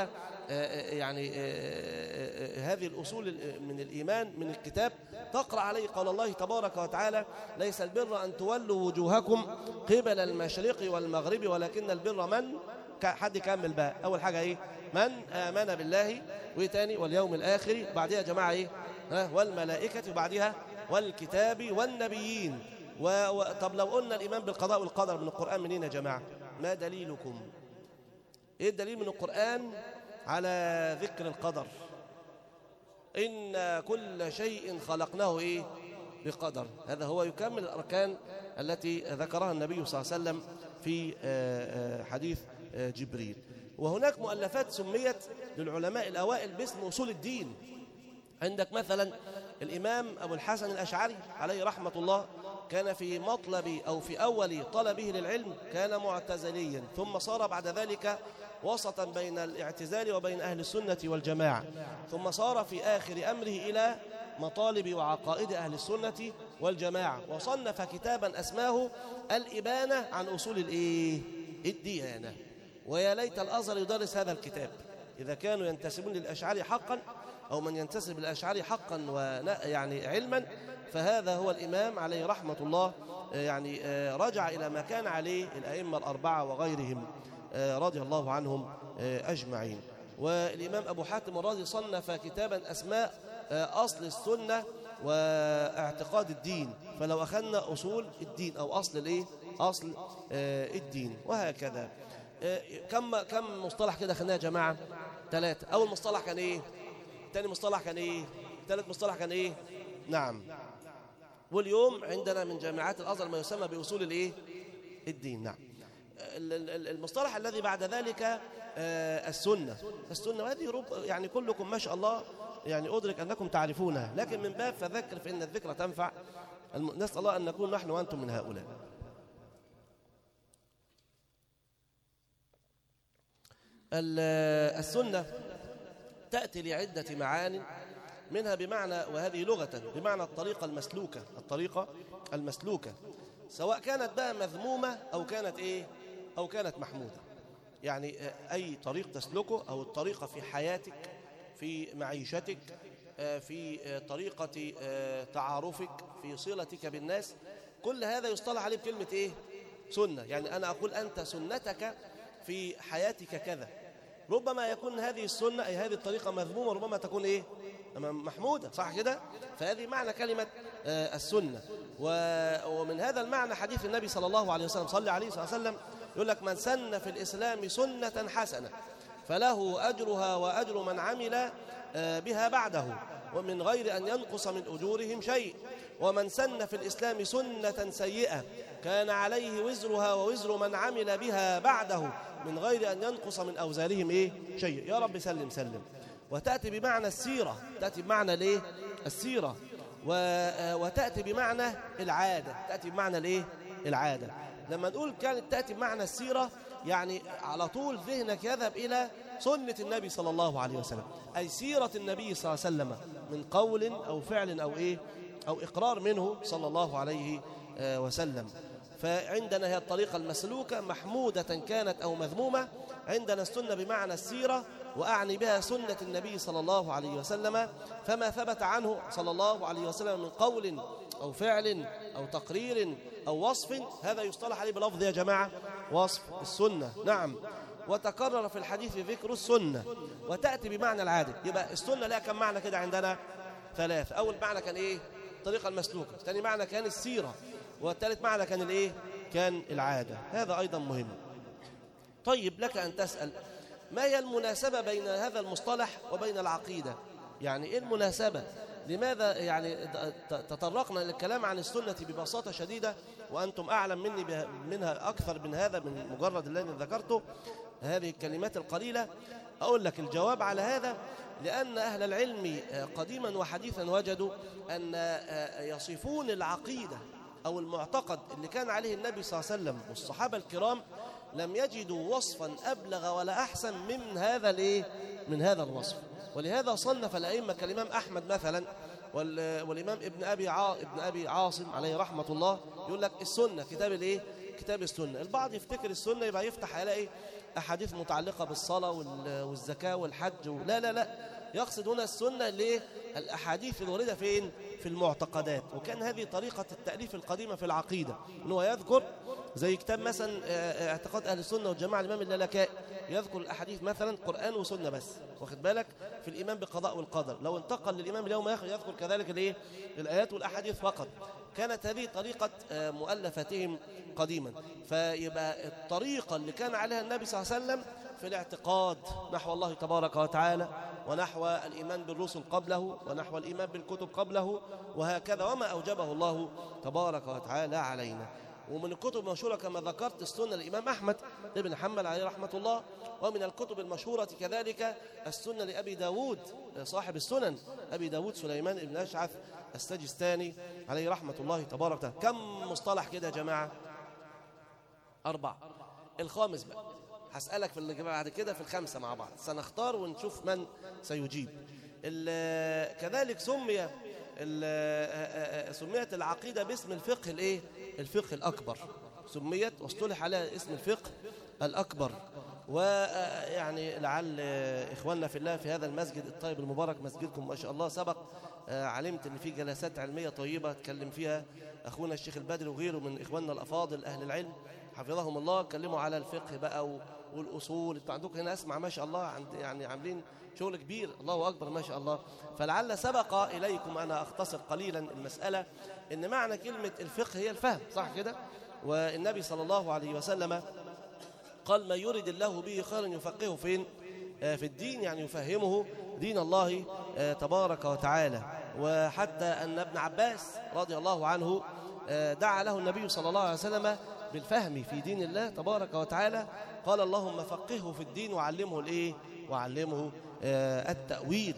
هذه الأصول من الإيمان من الكتاب، تقرأ عليه قول الله تبارك وتعالى: ليس البر أن تولوا وجوهكم قبل المشرق والمغرب ولكن البر من حد كامل بقى. أول حاجة من آمن بالله، وتاني واليوم الآخر، بعدها يا جماعة والملائكة، وبعدها والكتاب والنبيين. طب لو قلنا الإيمان بالقضاء والقدر من القرآن منين يا جماعة؟ ما دليلكم؟ إيه الدليل من القرآن على ذكر القدر؟ إن كل شيء خلقناه إيه؟ بقدر. هذا هو يكمل الأركان التي ذكرها النبي صلى الله عليه وسلم في حديث جبريل. وهناك مؤلفات سميت للعلماء الأوائل باسم أصول الدين. عندك مثلا الإمام أبو الحسن الأشعري عليه رحمة الله، كان في مطلب أو في أول طلبه للعلم كان معتزليا، ثم صار بعد ذلك وسطا بين الاعتزال وبين أهل السنة والجماعة، ثم صار في آخر أمره إلى مطالب وعقائد أهل السنة والجماعة، وصنف كتابا أسماه الإبانة عن أصول الديانة. ويا ليت الأزهر يدرس هذا الكتاب إذا كانوا ينتسبون للأشعري حقا، أو من ينتسب للأشعري حقا يعني علما، فهذا هو الإمام عليه رحمة الله. يعني رجع إلى ما كان عليه الأئمة الأربعة وغيرهم رضي الله عنهم أجمعين. والإمام أبو حاتم الرازي صنف كتابا أسماء أصل السنة واعتقاد الدين، فلو أخذنا أصول الدين أو أصل الدين، وهكذا. كم مصطلح كده خدناه يا جماعة؟ 3. أول مصطلح كان إيه؟ ثاني مصطلح كان إيه؟ ثالث مصطلح كان إيه؟ نعم. واليوم عندنا من جامعات الأزهر ما يسمى بأصول الدين. نعم. المصطلح الذي بعد ذلك السنة. وهذه يعني كلكم ما شاء الله يعني أدرك أنكم تعرفونها، لكن من باب فذكر فإن الذكر تنفع. نسأل الله أن نكون نحن وأنتم من هؤلاء. السنة تأتي لعدة معان، منها بمعنى، وهذه لغة، بمعنى الطريقة المسلوكة، سواء كانت بقى مذمومة أو كانت محمودة. يعني أي طريق تسلكه، أو الطريقة في حياتك، في معيشتك، في طريقة تعارفك، في صلتك بالناس، كل هذا يصطلح عليه بكلمة سنة. يعني أنا أقول أنت سنتك في حياتك كذا، ربما يكون هذه السنة أي هذه الطريقة مذمومة، ربما تكون محمودة، صح كده؟ فهذه معنى كلمة السنة. ومن هذا المعنى حديث النبي صلى الله عليه وسلم، صلى عليه صلى الله عليه وسلم، يقول لك: من سن في الإسلام سنة حسنة فله أجرها وأجر من عمل بها بعده ومن غير أن ينقص من أجورهم شيء، ومن سن في الإسلام سنة سيئة كان عليه وزرها ووزر من عمل بها بعده من غير أن ينقص من أوزارهم شيء. يا رب سلم سلم. وتأتي بمعنى السيرة، تأتي بمعنى السيرة، وتأتي بمعنى العادة، تأتي بمعنى العادة. لما نقول كانت تأتي بمعنى السيرة، يعني على طول ذهنك يذهب إلى سنة النبي صلى الله عليه وسلم، أي سيرة النبي صلى الله عليه وسلم من قول أو فعل أو إقرار منه صلى الله عليه وسلم. فعندنا هي الطريقة المسلوكة، محمودة كانت أو مذمومة. عندنا السنة بمعنى السيرة، وأعني بها سنة النبي صلى الله عليه وسلم، فما ثبت عنه صلى الله عليه وسلم من قول أو فعل أو تقرير أو وصف، هذا يصطلح عليه بلفظ يا جماعة وصف السنة. نعم. وتكرر في الحديث ذكر السنة، وتأتي بمعنى العادة. يبقى السنة لها كم معنى كده عندنا؟ 3. أول معنى كان الطريقة المسلوكة، ثاني معنى كان السيرة، والثالث معنى كان كان العادة. هذا أيضا مهم. طيب، لك أن تسأل: ما هي المناسبة بين هذا المصطلح وبين العقيدة؟ يعني إيه المناسبة؟ لماذا يعني تطرقنا للكلام عن السنة ببساطة شديدة، وأنتم أعلم مني منها أكثر من هذا، من مجرد الذي ذكرته هذه الكلمات القليلة؟ أقول لك الجواب على هذا: لأن أهل العلم قديما وحديثا وجدوا أن يصفون العقيدة أو المعتقد اللي كان عليه النبي صلى الله عليه وسلم والصحابة الكرام، لم يجدوا وصفا أبلغ ولا أحسن من هذا الوصف. ولهذا صنف الأئمة كالإمام أحمد مثلا، والإمام ابن أبي عاصم عليه رحمة الله، يقول لك السنة كتاب السنة. البعض يفتكر السنة يبقى يفتح يلاقي أحاديث متعلقة بالصلاة والزكاة والحج. لا لا لا، يقصد هنا السنة للأحاديث الواردة فين؟ في المعتقدات. وكان هذه طريقة التأليف القديمة في العقيدة، أنه يذكر زي كتاب مثلا اعتقاد أهل السنة والجماعة الإمام اللالكائي، يذكر الأحاديث مثلا قرآن وسنة بس، واخد بالك، في الإيمان بالقضاء والقدر. لو انتقل للإمام اليوم آخر يذكر كذلك الآيات والأحاديث فقط. كانت هذه طريقة مؤلفتهم قديما. فيبقى الطريقة اللي كان عليها النبي صلى الله عليه وسلم في الاعتقاد نحو الله تبارك وتعالى، ونحو الإيمان بالرسل قبله، ونحو الإيمان بالكتب قبله، وهكذا، وما أوجبه الله تبارك وتعالى علينا. ومن الكتب المشهورة كما ذكرت السنة الإمام أحمد بن حنبل عليه رحمة الله، ومن الكتب المشهورة كذلك السنة لأبي داود صاحب السنن أبي داود سليمان بن أشعث السجستاني عليه رحمة الله تبارك وتعالى. كم مصطلح كده يا جماعة؟ 4. الخامس بقى هسألك في اللي بعد كده في الخمسة مع بعض، سنختار ونشوف من سيجيب. كذلك سميت العقيدة باسم الفقه الفقه الأكبر، سميت واصطلح عليها اسم الفقه الأكبر. ويعني لعل إخواننا في الله في هذا المسجد الطيب المبارك، مسجدكم ما شاء الله، سبق علمت أن في جلسات علمية طيبة تكلم فيها أخونا الشيخ البدري وغيره من إخواننا الأفاضل أهل العلم حفظهم الله، اتكلموا على الفقه بقى والأصول. انتوا عندكم هنا أسمع ما شاء الله يعني عاملين شغل كبير، الله أكبر ما شاء الله. فلعل سبق إليكم، أنا أختصر قليلا المسألة، إن معنى كلمة الفقه هي الفهم، صح كده؟ والنبي صلى الله عليه وسلم قال ما يريد الله به خيرا يفقهه فين؟ في الدين، يعني يفهمه دين الله تبارك وتعالى. وحتى أن ابن عباس رضي الله عنه دعا له النبي صلى الله عليه وسلم بالفهم في دين الله تبارك وتعالى، قال اللهم فقهه في الدين وعلمه التأويل.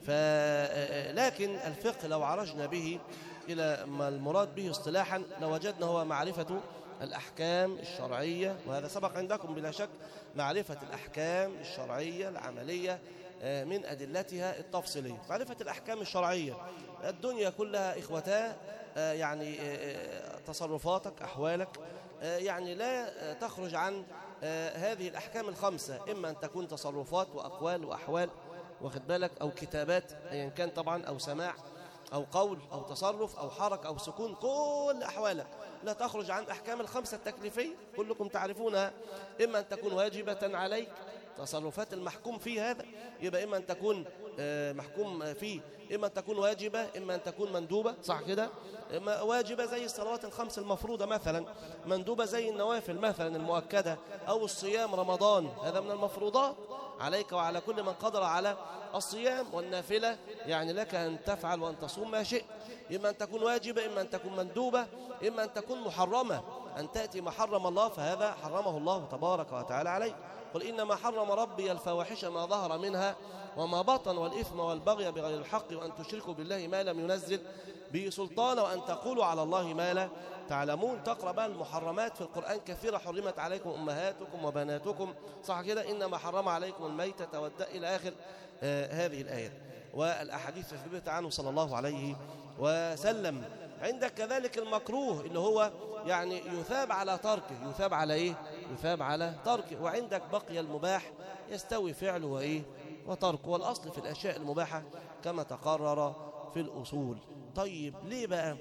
لكن الفقه لو عرجنا به إلى ما المراد به اصطلاحا لوجدنا هو معرفة الأحكام الشرعية، وهذا سبق عندكم بلا شك، معرفة الأحكام الشرعية العملية من أدلتها التفصيلية. معرفة الأحكام الشرعية، الدنيا كلها إخوتها يعني تصرفاتك أحوالك يعني لا تخرج عن هذه الأحكام الخمسة، إما أن تكون تصرفات وأقوال وأحوال، واخد بالك، أو كتابات أيا كان طبعا، أو سماع أو قول أو تصرف أو حركة أو سكون، كل أحوالك لا تخرج عن أحكام الخمسة التكليفية كلكم تعرفونها. إما أن تكون واجبة عليك، تصرفات المحكوم فيه هذا يبقى إما أن تكون محكوم فيه، إما أن تكون واجبة، إما أن تكون مندوبة، صح كده؟ إما واجبة زي الصلوات الخمس المفروضة مثلا، مندوبة زي النوافل مثلا المؤكدة، أو الصيام رمضان، هذا من المفروضات عليك وعلى كل من قدر على الصيام. والنافلة يعني لك أن تفعل وأن تصوم ما شئت، إما أن تكون واجبة، إما أن تكون مندوبة، إما أن تكون محرمة، أن تأتي ما حرم الله فهذا حرمه الله تبارك وتعالى عليه. قل إنما حرم ربي الفواحش ما ظهر منها وما بطن والإثم والبغي بغير الحق وأن تشركوا بالله ما لم ينزل به سلطانا وأن تقولوا على الله ما لا تعلمون. تقرأ بقى المحرمات في القرآن كثيرة، حرمت عليكم أمهاتكم وبناتكم، صح كده؟ إنما حرم عليكم الميتة والدم إلى آخر هذه الآيات والأحاديث الثابتة عنه صلى الله عليه وسلم. عندك كذلك المكروه اللي هو يعني يثاب على تركه، يثاب على إيه؟ يثاب على تركه. وعندك بقي المباح يستوي فعله وتركه، والأصل في الأشياء المباحة كما تقرر في الأصول. طيب ليه بقى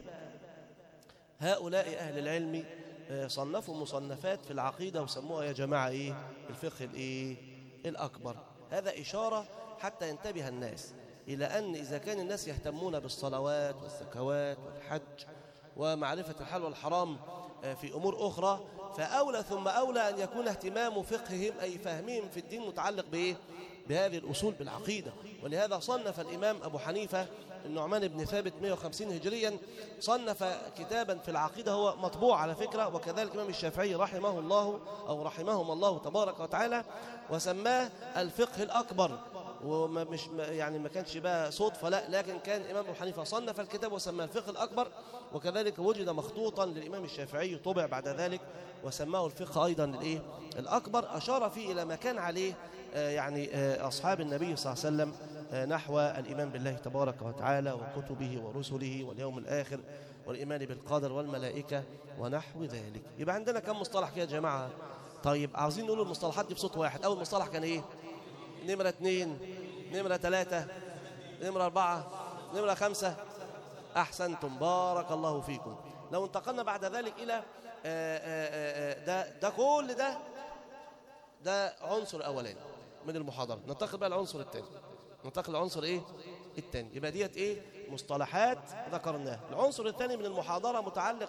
هؤلاء أهل العلم صنفوا مصنفات في العقيدة وسموها يا جماعة الفقه الأكبر؟ هذا إشارة حتى ينتبه الناس إلى أن إذا كان الناس يهتمون بالصلوات والزكوات والحج ومعرفة الحلال والحرام في أمور أخرى، فأولى ثم أولى أن يكون اهتمام فقههم أي فهمهم في الدين متعلق بهذه الأصول بالعقيدة. ولهذا صنف الإمام أبو حنيفة النعمان بن ثابت 150 هجريا صنف كتابا في العقيدة، هو مطبوع على فكرة، وكذلك الإمام الشافعي رحمه الله أو رحمهم الله تبارك وتعالى، وسماه الفقه الأكبر. ومش يعني ما كانش بقى صدفة، لا، لكن كان الإمام أبو حنيفة صنف الكتاب وسماه الفقه الأكبر. وكذلك وجد مخطوطا للإمام الشافعي طبع بعد ذلك وسماه الفقه أيضا الأكبر، أشار فيه إلى ما كان عليه يعني أصحاب النبي صلى الله عليه وسلم نحو الإيمان بالله تبارك وتعالى وكتبه ورسله واليوم الآخر والإيمان بالقدر والملائكة ونحو ذلك. يبقى عندنا كم مصطلح كده يا جماعة؟ طيب عاوزين نقول المصطلحات دي بصوت واحد. أول مصطلح كان نمرة 2، نمرة 3، نمرة 4، نمرة 5. أحسنتم، بارك الله فيكم. لو انتقلنا بعد ذلك إلى ده كل ده عنصر أولاني من المحاضرة. ننتقل بقى العنصر الثاني. ننتقل العنصر إيه؟ الثاني. يبقى ديت إيه؟ مصطلحات ذكرناها. العنصر الثاني من المحاضرة متعلق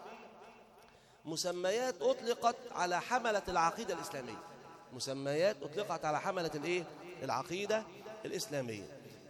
بمسميات أطلقت على حملة العقيدة الإسلامية. مسميات أطلقت على حملة الإيه؟ العقيدة الإسلامية.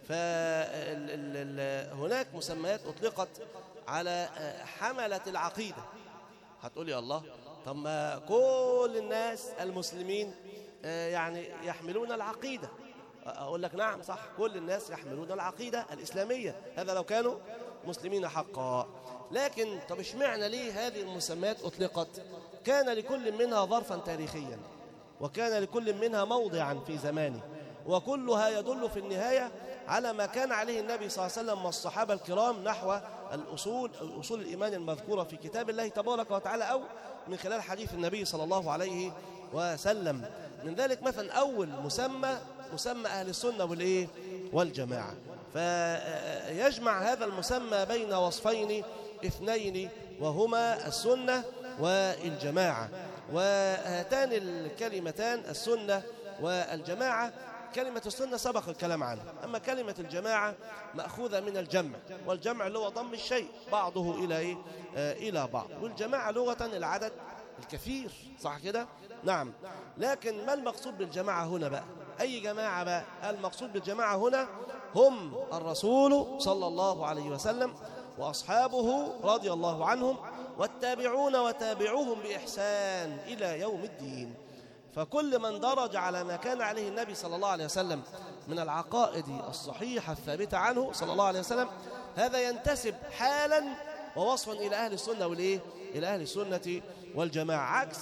فهناك مسميات أطلقت على حملة العقيدة. هتقول يا الله، طب ما كل الناس المسلمين يعني يحملون العقيدة. أقول لك نعم صح، كل الناس يحملون العقيدة الإسلامية، هذا لو كانوا مسلمين حقا. لكن طب اشمعنى ليه هذه المسميات أطلقت؟ كان لكل منها ظرفا تاريخيا، وكان لكل منها موضعا في زمانه، وكلها يدل في النهاية على ما كان عليه النبي صلى الله عليه وسلم والصحابة الكرام نحو أصول الإيمان المذكورة في كتاب الله تبارك وتعالى، أو من خلال حديث النبي صلى الله عليه وسلم. من ذلك مثلا أول مسمى أهل السنة والجماعة. فيجمع هذا المسمى بين وصفين اثنين، وهما السنة والجماعة. وهاتان الكلمتان السنة والجماعة، كلمة السنة سبق الكلام عنها، أما كلمة الجماعة مأخوذة من الجمع، والجمع اللي هو ضم الشيء بعضه إلى بعض، والجماعة لغة العدد الكثير، صح كده؟ نعم. لكن ما المقصود بالجماعة هنا بقى؟ أي جماعة بقى؟ المقصود بالجماعة هنا هم الرسول صلى الله عليه وسلم وأصحابه رضي الله عنهم، والتابعون وتابعوهم بإحسان إلى يوم الدين. فكل من درج على ما كان عليه النبي صلى الله عليه وسلم من العقائد الصحيحة الثابتة عنه صلى الله عليه وسلم، هذا ينتسب حالا ووصفا إلى أهل السنة إلى أهل السنة والجماعة، عكس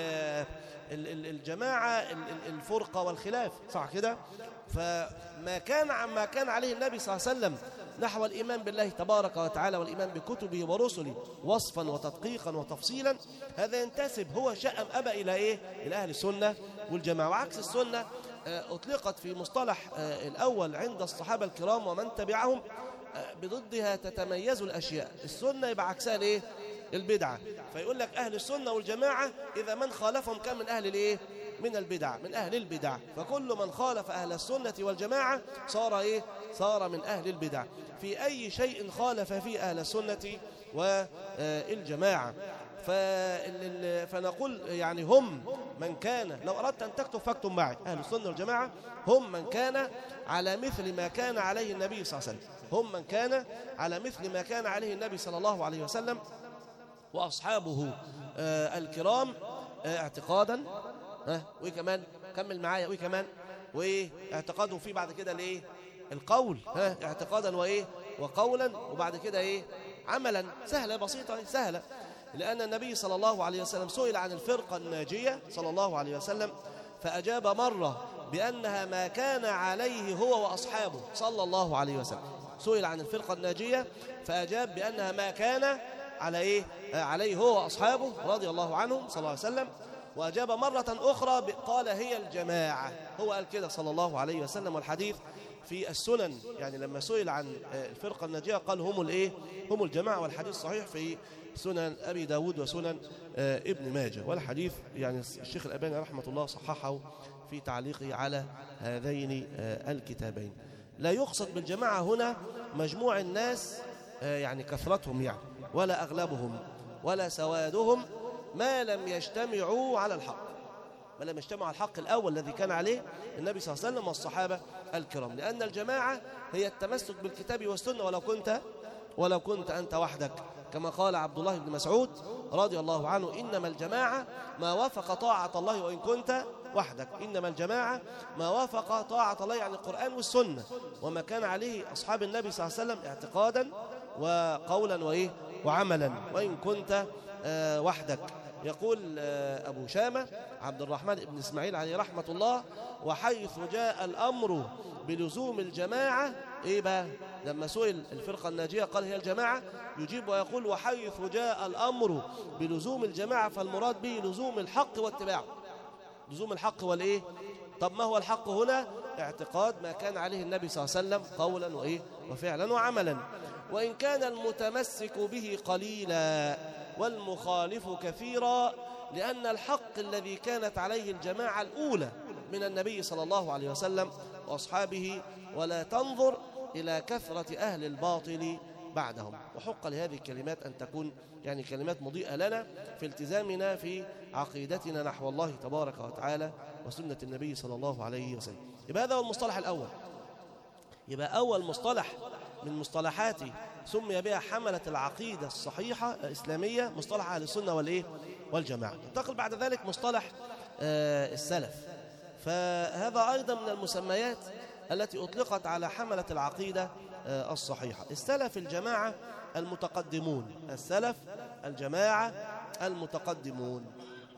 الجماعة الفرقة والخلاف، صح كده؟ فما كان عليه النبي صلى الله عليه وسلم نحو الإيمان بالله تبارك وتعالى والإيمان بكتبه ورسله وصفا وتدقيقا وتفصيلا، هذا ينتسب هو شأم أبى إلى أهل السنة والجماعة. وعكس السنة أطلقت في مصطلح الأول عند الصحابة الكرام ومن تبعهم، بضدها تتميز الأشياء. السنة يبقى عكسها البدعة، فيقول لك أهل السنة والجماعة إذا من خالفهم كان من أهل من البدع، من أهل البدع. فكل من خالف أهل السنة والجماعة صار من أهل البدع في أي شيء خالف فيه أهل السنة والجماعة. فنقول يعني هم من كان، لو أردت أن تكتب فاكتب معي، أهل السنة والجماعة هم من كان على مثل ما كان عليه النبي صلى الله عليه وسلم، هم من كان على مثل ما كان عليه النبي صلى الله عليه وسلم وأصحابه الكرام اعتقادا، وكمان كمل معايا، وكمان واعتقاده فيه بعد كده القول، اعتقادا وقولا، وبعد كده عملا. سهلة بسيطة سهلة، لأن النبي صلى الله عليه وسلم سئل عن الفرقة الناجية صلى الله عليه وسلم، فأجاب مرة بأنها ما كان عليه هو وأصحابه صلى الله عليه وسلم. سئل عن الفرقة الناجية فأجاب بأنها ما كان عليه هو وأصحابه رضي الله عنهم صلى الله عليه وسلم. وأجاب مرة أخرى قال هي الجماعة، هو قال كده صلى الله عليه وسلم. والحديث في السنن، يعني لما سئل عن الفرقة الناجية قال هم الجماعة، والحديث صحيح في سنن أبي داود وسنن ابن ماجه. والحديث يعني الشيخ الألباني رحمة الله صححه في تعليقه على هذين الكتابين. لا يقصد بالجماعة هنا مجموع الناس يعني كثرتهم يعني، ولا أغلبهم ولا سوادهم، ما لم يجتمعوا على الحق، ما لم يجتمعوا على الحق الأول الذي كان عليه النبي صلى الله عليه وسلم والصحابة الكرام. لأن الجماعة هي التمسك بالكتاب والسنة ولو كنت أنت وحدك، كما قال عبد الله بن مسعود رضي الله عنه إنما الجماعة ما وافق طاعة الله وإن كنت وحدك. إنما الجماعة ما وافق طاعة الله، يعني القرآن والسنة وما كان عليه أصحاب النبي صلى الله عليه وسلم اعتقادا وقولا وعملا وإن كنت وحدك. يقول أبو شامة عبد الرحمن بن إسماعيل عليه رحمة الله: وحيث جاء الأمر بلزوم الجماعة، إيه بقى؟ لما سئل الفرقة الناجية قال هي الجماعة، يجيب ويقول: وحيث جاء الأمر بلزوم الجماعة فالمراد به لزوم الحق واتباعه. لزوم الحق طب ما هو الحق هنا؟ اعتقاد ما كان عليه النبي صلى الله عليه وسلم قولا وإيه وفعلا وعملا، وإن كان المتمسك به قليلا والمخالف كثيرا، لأن الحق الذي كانت عليه الجماعة الأولى من النبي صلى الله عليه وسلم وأصحابه، ولا تنظر إلى كثرة أهل الباطل بعدهم. وحق لهذه الكلمات أن تكون يعني كلمات مضيئة لنا في التزامنا في عقيدتنا نحو الله تبارك وتعالى وسنة النبي صلى الله عليه وسلم. يبقى هذا هو المصطلح الأول. يبقى أول مصطلح من مصطلحات سمي بها حملة العقيدة الصحيحة الإسلامية مصطلح أهل السنة والجماعة. انتقل بعد ذلك مصطلح السلف، فهذا أيضا من المسميات التي أطلقت على حملة العقيدة الصحيحة. السلف الجماعة المتقدمون، السلف الجماعة المتقدمون.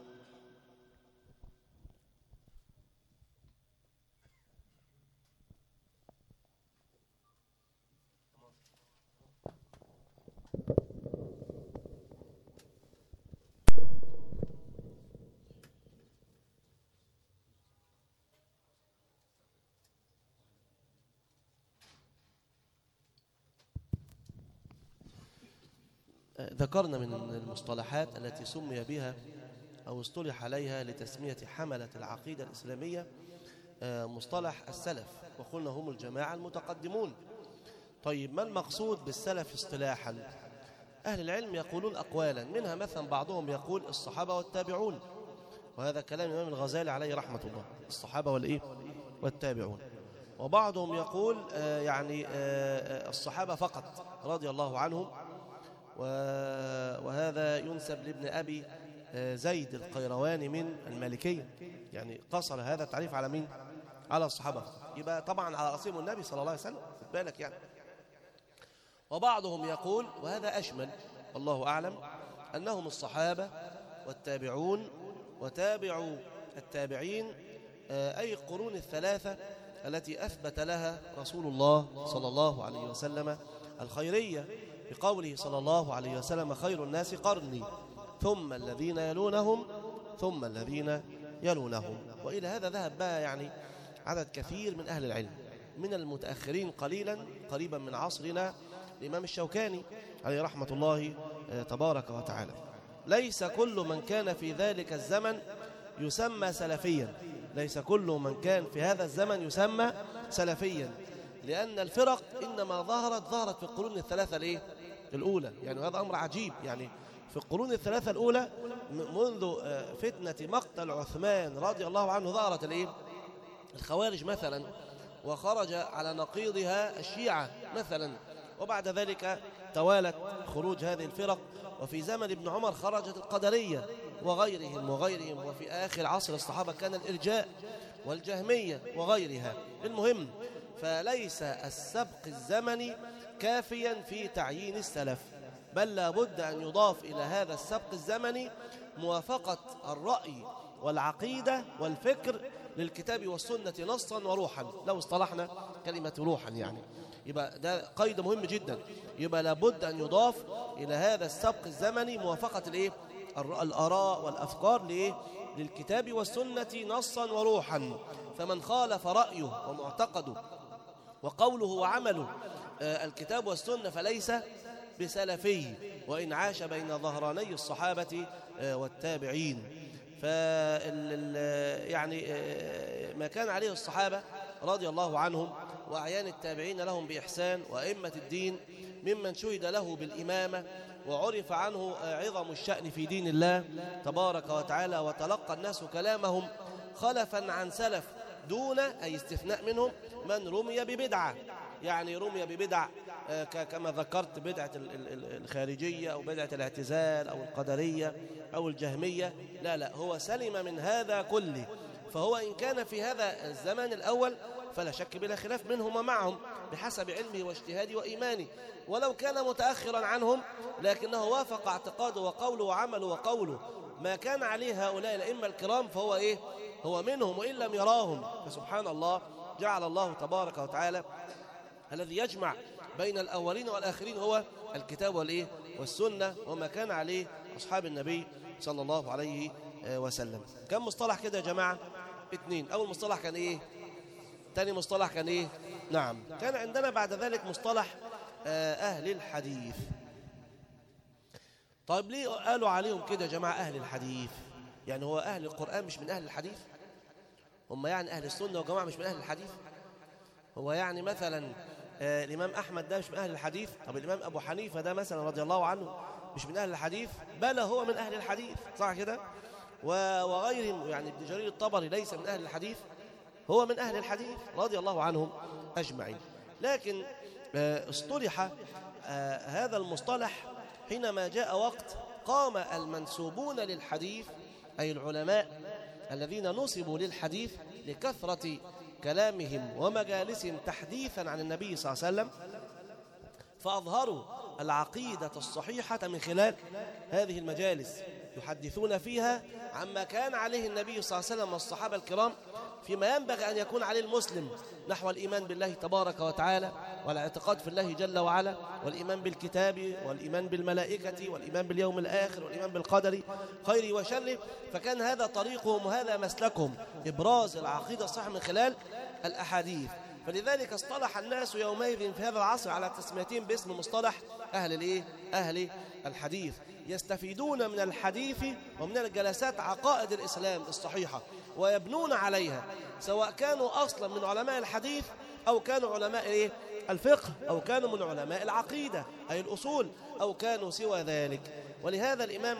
ذكرنا من المصطلحات التي سمي بها أو اصطلح عليها لتسمية حملة العقيدة الإسلامية مصطلح السلف، وقلنا هم الجماعة المتقدمون. طيب ما المقصود بالسلف اصطلاحا؟ أهل العلم يقولون أقوالا، منها مثلا بعضهم يقول الصحابة والتابعون، وهذا كلام الإمام الغزالي عليه رحمة الله، الصحابة والتابعون. وبعضهم يقول يعني الصحابة فقط رضي الله عنهم، وهذا ينسب لابن أبي زيد القيرواني من المالكية، يعني قصر هذا التعريف على مين؟ على الصحابة، يبقى طبعا على رأسهم النبي صلى الله عليه وسلم، خد بالك يعني. وبعضهم يقول وهذا أشمل والله أعلم أنهم الصحابة والتابعون وتابعوا التابعين، أي القرون الثلاثة التي أثبت لها رسول الله صلى الله عليه وسلم الخيرية، بقوله صلى الله عليه وسلم خير الناس قرني ثم الذين يلونهم ثم الذين يلونهم. وإلى هذا ذهب بقى يعني عدد كثير من أهل العلم، من المتأخرين قليلا قريبا من عصرنا الإمام الشوكاني عليه رحمة الله تبارك وتعالى. ليس كل من كان في ذلك الزمن يسمى سلفيا، ليس كل من كان في هذا الزمن يسمى سلفيا، لأن الفرق إنما ظهرت في القرون الثلاثة الأولى. يعني هذا أمر عجيب، يعني في القرون الثلاثة الأولى منذ فتنة مقتل عثمان رضي الله عنه ظهرت الخوارج مثلا، وخرج على نقيضها الشيعة مثلا، وبعد ذلك توالت خروج هذه الفرق، وفي زمن ابن عمر خرجت القدرية وغيرهم، وفي آخر عصر الصحابة كان الإرجاء والجهمية وغيرها. المهم، فليس السبق الزمني كافيا في تعيين السلف، بل لابد أن يضاف إلى هذا السبق الزمني موافقة الرأي والعقيدة والفكر للكتاب والسنة نصا وروحا، لو اصطلحنا كلمة روحا يعني، يبقى ده قيد مهم جدا. يبقى لابد أن يضاف إلى هذا السبق الزمني موافقة الآراء والأفكار للكتاب والسنة نصا وروحا. فمن خالف رأيه ومعتقده وقوله وعمله الكتاب والسنة فليس بسلفي، وإن عاش بين ظهراني الصحابة والتابعين. يعني ما كان عليه الصحابة رضي الله عنهم وأعيان التابعين لهم بإحسان وأئمة الدين ممن شهد له بالإمامة وعرف عنه عظم الشأن في دين الله تبارك وتعالى، وتلقى الناس كلامهم خلفا عن سلف دون أي استثناء منهم من رمي ببدعة، يعني رمي ببدع كما ذكرت بدعة الخارجية أو بدعة الاعتزال أو القدرية أو الجهمية، لا هو سلم من هذا كله. فهو إن كان في هذا الزمان الأول فلا شك بلا خلاف منهم ومعهم بحسب علمه واجتهاده وإيمانه، ولو كان متأخرا عنهم لكنه وافق اعتقاده وقوله وعمله وقوله ما كان عليه هؤلاء الأئمة الكرام، فهو هو منهم وإن لم يراهم. فسبحان الله، جعل الله تبارك وتعالى الذي يجمع بين الأولين والآخرين هو الكتاب والسنة وما كان عليه أصحاب النبي صلى الله عليه وسلم. كم مصطلح كده يا جماعة؟ 2. أول مصطلح كان تاني مصطلح كان إيه؟ نعم، كان عندنا بعد ذلك مصطلح أهل الحديث. طيب ليه قالوا عليهم كده يا جماعة أهل الحديث؟ يعني هو أهل القرآن مش من أهل الحديث؟ هم يعني أهل السنة وجماعة مش من أهل الحديث؟ هو يعني مثلا الإمام أحمد ده مش من أهل الحديث؟ طب الإمام أبو حنيفة ده مثلا رضي الله عنه مش من أهل الحديث؟ بل هو من أهل الحديث، صح كده؟ وغيرهم، يعني ابن جرير الطبري ليس من أهل الحديث؟ هو من أهل الحديث رضي الله عنهم أجمعين. لكن اصطلح هذا المصطلح حينما جاء وقت قام المنسوبون للحديث، أي العلماء الذين نسبوا للحديث لكثرة كلامهم ومجالسهم تحديثا عن النبي صلى الله عليه وسلم، فأظهروا العقيدة الصحيحة من خلال هذه المجالس، يحدثون فيها عما كان عليه النبي صلى الله عليه وسلم والصحابة الكرام فيما ينبغي أن يكون عليه المسلم نحو الإيمان بالله تبارك وتعالى، والاعتقاد في الله جل وعلا، والإيمان بالكتاب، والإيمان بالملائكة، والإيمان باليوم الآخر، والإيمان بالقدر خيره وشره. فكان هذا طريقهم وهذا مسلكهم، إبراز العقيدة الصحيحة من خلال الأحاديث. فلذلك اصطلح الناس يومئذ في هذا العصر على تسميتهم باسم مصطلح أهل الحديث، يستفيدون من الحديث ومن الجلسات عقائد الإسلام الصحيحة ويبنون عليها، سواء كانوا أصلا من علماء الحديث أو كانوا علماء الفقه أو كانوا من علماء العقيدة أي الأصول أو كانوا سوى ذلك. ولهذا الإمام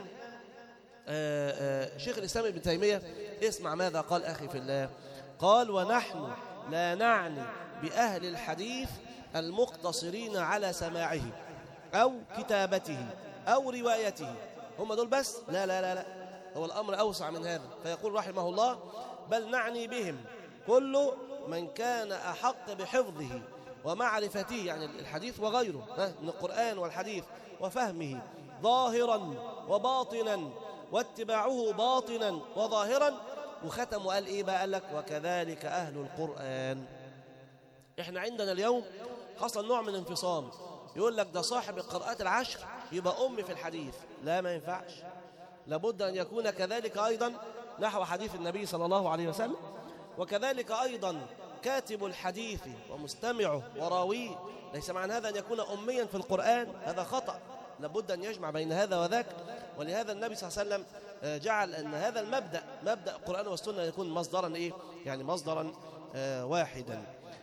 شيخ الإسلام ابن تيمية اسمع ماذا قال أخي في الله، قال: ونحن لا نعني بأهل الحديث المقتصرين على سماعه أو كتابته أو روايته، هم دول بس؟ لا لا لا لا، هو الأمر أوسع من هذا. فيقول رحمه الله: بل نعني بهم كل من كان أحق بحفظه ومعرفته، يعني الحديث وغيره من القرآن والحديث، وفهمه ظاهرا وباطنا، واتباعه باطنا وظاهرا. وختم وقال إيه بقى؟ قال لك: وكذلك أهل القرآن. إحنا عندنا اليوم حصل نوع من انفصام، يقول لك ده صاحب القراءات العشر يبقى أم في الحديث. لا، ما ينفعش، لابد أن يكون كذلك أيضا نحو حديث النبي صلى الله عليه وسلم، وكذلك أيضا كاتب الحديث ومستمعه وراويه. ليس معنى هذا أن يكون أميا في القرآن، هذا خطأ، لابد أن يجمع بين هذا وذاك. ولهذا النبي صلى الله عليه وسلم جعل أن هذا المبدأ، مبدأ القرآن والسنة، يكون مصدرا يعني مصدرا واحدا.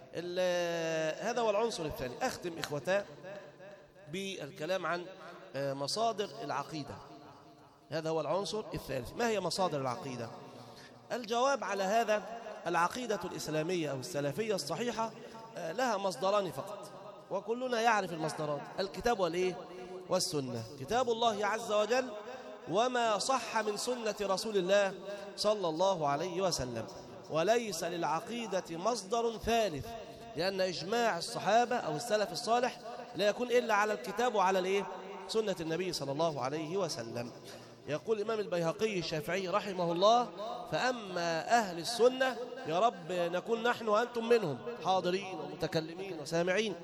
هذا هو العنصر الثاني. أختم إخوتاه بالكلام عن مصادر العقيدة. هذا هو العنصر الثالث. ما هي مصادر العقيدة؟ الجواب على هذا: العقيدة الإسلامية أو السلفية الصحيحة لها مصدران فقط، وكلنا يعرف المصدران: الكتاب والسنة. كتاب الله عز وجل وما صح من سنة رسول الله صلى الله عليه وسلم. وليس للعقيدة مصدر ثالث، لأن إجماع الصحابة أو السلف الصالح لا يكون إلا على الكتاب وعلى سنة النبي صلى الله عليه وسلم. يقول الإمام البيهقي الشافعي رحمه الله: فأما أهل السنة يا رب نكون نحن وأنتم منهم، حاضرين ومتكلمين وسامعين.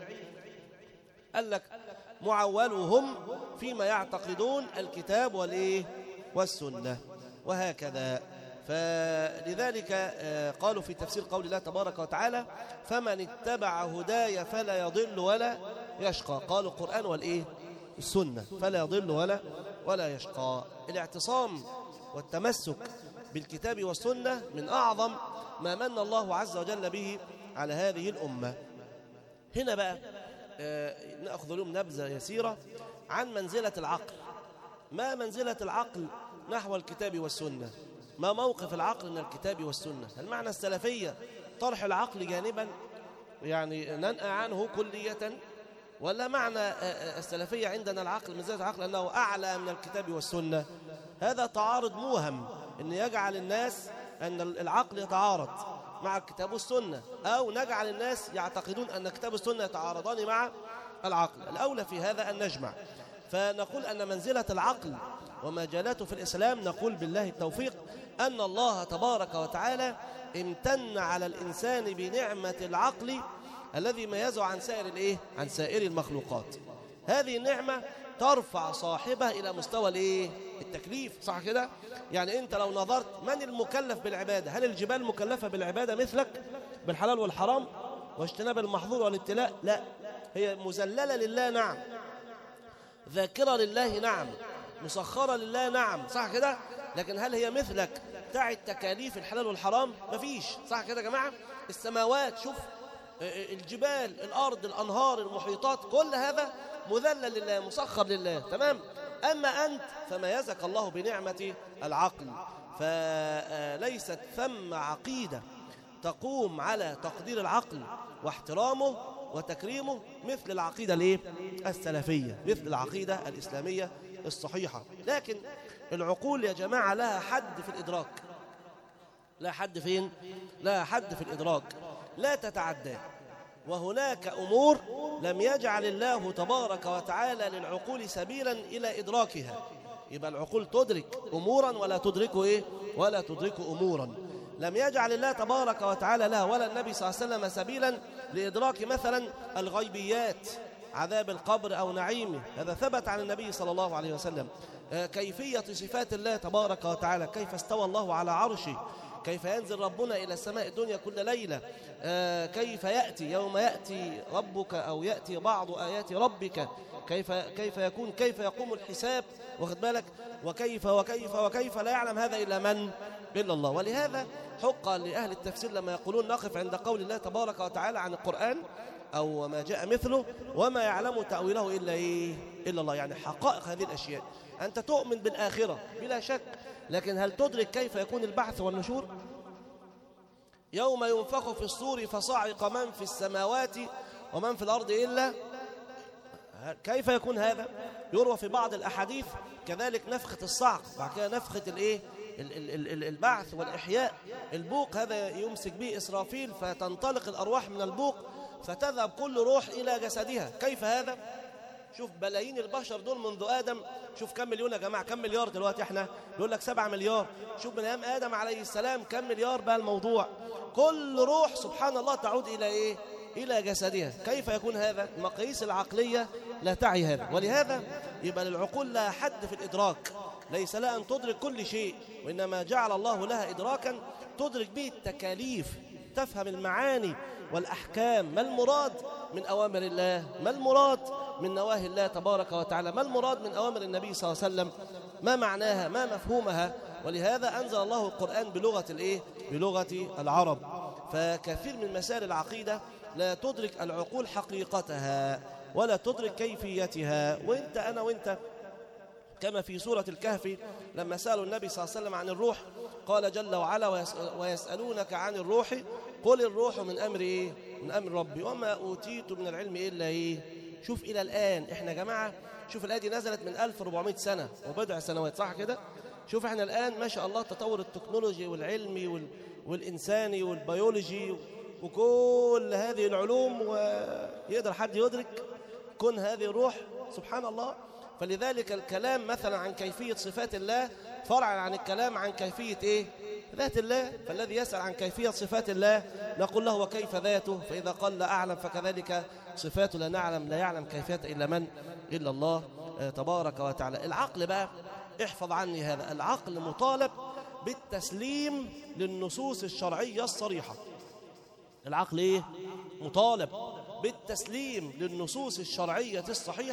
قال لك: معولهم فيما يعتقدون الكتاب والسنة، وهكذا. فلذلك قالوا في تفسير قول الله تبارك وتعالى: فمن اتبع هداي فلا يضل ولا يشقى. قالوا القرآن السنة، فلا يضل ولا يشقى. الاعتصام والتمسك بالكتاب والسنة من أعظم ما من الله عز وجل به على هذه الأمة. هنا بقى نأخذ لهم نبذة يسيرة عن منزلة العقل. ما منزلة العقل نحو الكتاب والسنة؟ ما موقف العقل من الكتاب والسنة؟ المعنى السلفية طرح العقل جانبا يعني ننأى عنه كلية، ولا معنى السلفية عندنا العقل منزلة العقل أنه أعلى من الكتاب والسنة؟ هذا تعارض موهم، أن يجعل الناس أن العقل يتعارض مع الكتاب والسنة، أو نجعل الناس يعتقدون أن الكتاب والسنة يتعارضان مع العقل. الأولى في هذا أن نجمع، فنقول أن منزلة العقل ومجالاته في الإسلام، نقول بالله التوفيق أن الله تبارك وتعالى امتن على الإنسان بنعمة العقل الذي ميزه عن سائر المخلوقات. هذه النعمة ترفع صاحبه إلى مستوى الايه؟ التكليف، صح كده؟ يعني أنت لو نظرت من المكلف بالعبادة؟ هل الجبال مكلفة بالعبادة مثلك بالحلال والحرام واجتناب المحظور والابتلاء؟ لا، هي مذللة لله، نعم، ذاكرة لله، نعم، مسخرة لله، نعم، صح كده؟ لكن هل هي مثلك بتاع التكاليف الحلال والحرام؟ مفيش، صح كده يا جماعة؟ السماوات، شوف الجبال، الأرض، الأنهار، المحيطات، كل هذا مذلل لله، مسخر لله، تمام؟ أما أنت فميزك الله بنعمة العقل، فليست ثم عقيدة تقوم على تقدير العقل واحترامه وتكريمه مثل العقيدة الايه؟ السلفية، مثل العقيدة الإسلامية الصحيحة. لكن العقول يا جماعة لها حد في الإدراك، لا حد فين؟ لا حد في الإدراك، لا تتعدى. وهناك أمور لم يجعل الله تبارك وتعالى للعقول سبيلا إلى إدراكها. يبقى العقول تدرك أمورا ولا تدرك إيه؟ ولا تدرك أمورا. لم يجعل الله تبارك وتعالى لها ولا النبي صلى الله عليه وسلم سبيلا لإدراك مثلا الغيبيات، عذاب القبر أو نعيمه، هذا ثبت عن النبي صلى الله عليه وسلم. كيفية صفات الله تبارك وتعالى، كيف استوى الله على عرشه، كيف ينزل ربنا إلى السماء الدنيا كل ليلة، كيف يأتي يوم يأتي ربك أو يأتي بعض آيات ربك، كيف يكون، كيف يقوم الحساب، واخد بالك، وكيف وكيف وكيف، لا يعلم هذا إلا من؟ إلا الله. ولهذا حق لأهل التفسير لما يقولون نقف عند قول الله تبارك وتعالى عن القرآن أو ما جاء مثله وما يعلم تأويله إلا إيه؟ إلا الله. يعني حقائق هذه الأشياء، أنت تؤمن بالآخرة بلا شك، لكن هل تدرك كيف يكون البعث والنشور؟ يوم ينفخ في الصور فصعق من في السماوات ومن في الأرض إلا، كيف يكون هذا؟ يروى في بعض الأحاديث كذلك نفخة الصعق، بعد كده نفخة الإيه؟ البعث والإحياء، البوق هذا يمسك به إسرافيل فتنطلق الأرواح من البوق فتذهب كل روح إلى جسدها. كيف هذا؟ شوف بلايين البشر دول منذ آدم، شوف كم مليون يا جماعة، كم مليار دلوقتي احنا يقول لك 7 مليار، شوف من أيام آدم عليه السلام كم مليار بقى الموضوع، كل روح سبحان الله تعود إلى إيه؟ إلى جسدها. كيف يكون هذا؟ المقاييس العقلية لا تعي هذا. ولهذا يبقى للعقول لا حد في الإدراك، ليس لها أن تدرك كل شيء، وإنما جعل الله لها إدراكا تدرك به التكاليف، تفهم المعاني والأحكام، ما المراد من أوامر الله، ما المراد من نواهي الله تبارك وتعالى، ما المراد من أوامر النبي صلى الله عليه وسلم، ما معناها، ما مفهومها. ولهذا أنزل الله القرآن بلغة الإيه؟ بلغة العرب. فكثير من مسائل العقيدة لا تدرك العقول حقيقتها ولا تدرك كيفيتها. وإنت أنا وإنت كما في سورة الكهف لما سألوا النبي صلى الله عليه وسلم عن الروح قال جل وعلا ويسألونك عن الروح قل الروح من أمر إيه؟ من أمر ربي وما أوتيت من العلم إلا إيه؟ شوف إلى الآن إحنا جماعة، شوف الآية دي نزلت من 1400 سنة وبضع سنوات، صح كده؟ شوف إحنا الآن ما شاء الله تطور التكنولوجي والعلمي والإنساني والبيولوجي وكل هذه العلوم، ويقدر حد يدرك كن هذه الروح؟ سبحان الله. فلذلك الكلام مثلا عن كيفية صفات الله فرع عن الكلام عن كيفية إيه؟ ذات الله. فالذي يسأل عن كيفية صفات الله نقول له وكيف ذاته؟ فإذا قال لا أعلم فكذلك صفاته لا نعلم، لا يعلم كيفية إلا من؟ إلا الله تبارك وتعالى. العقل بقى احفظ عني هذا، العقل مطالب بالتسليم للنصوص الشرعية الصريحة. العقل إيه؟ مطالب بالتسليم للنصوص الشرعية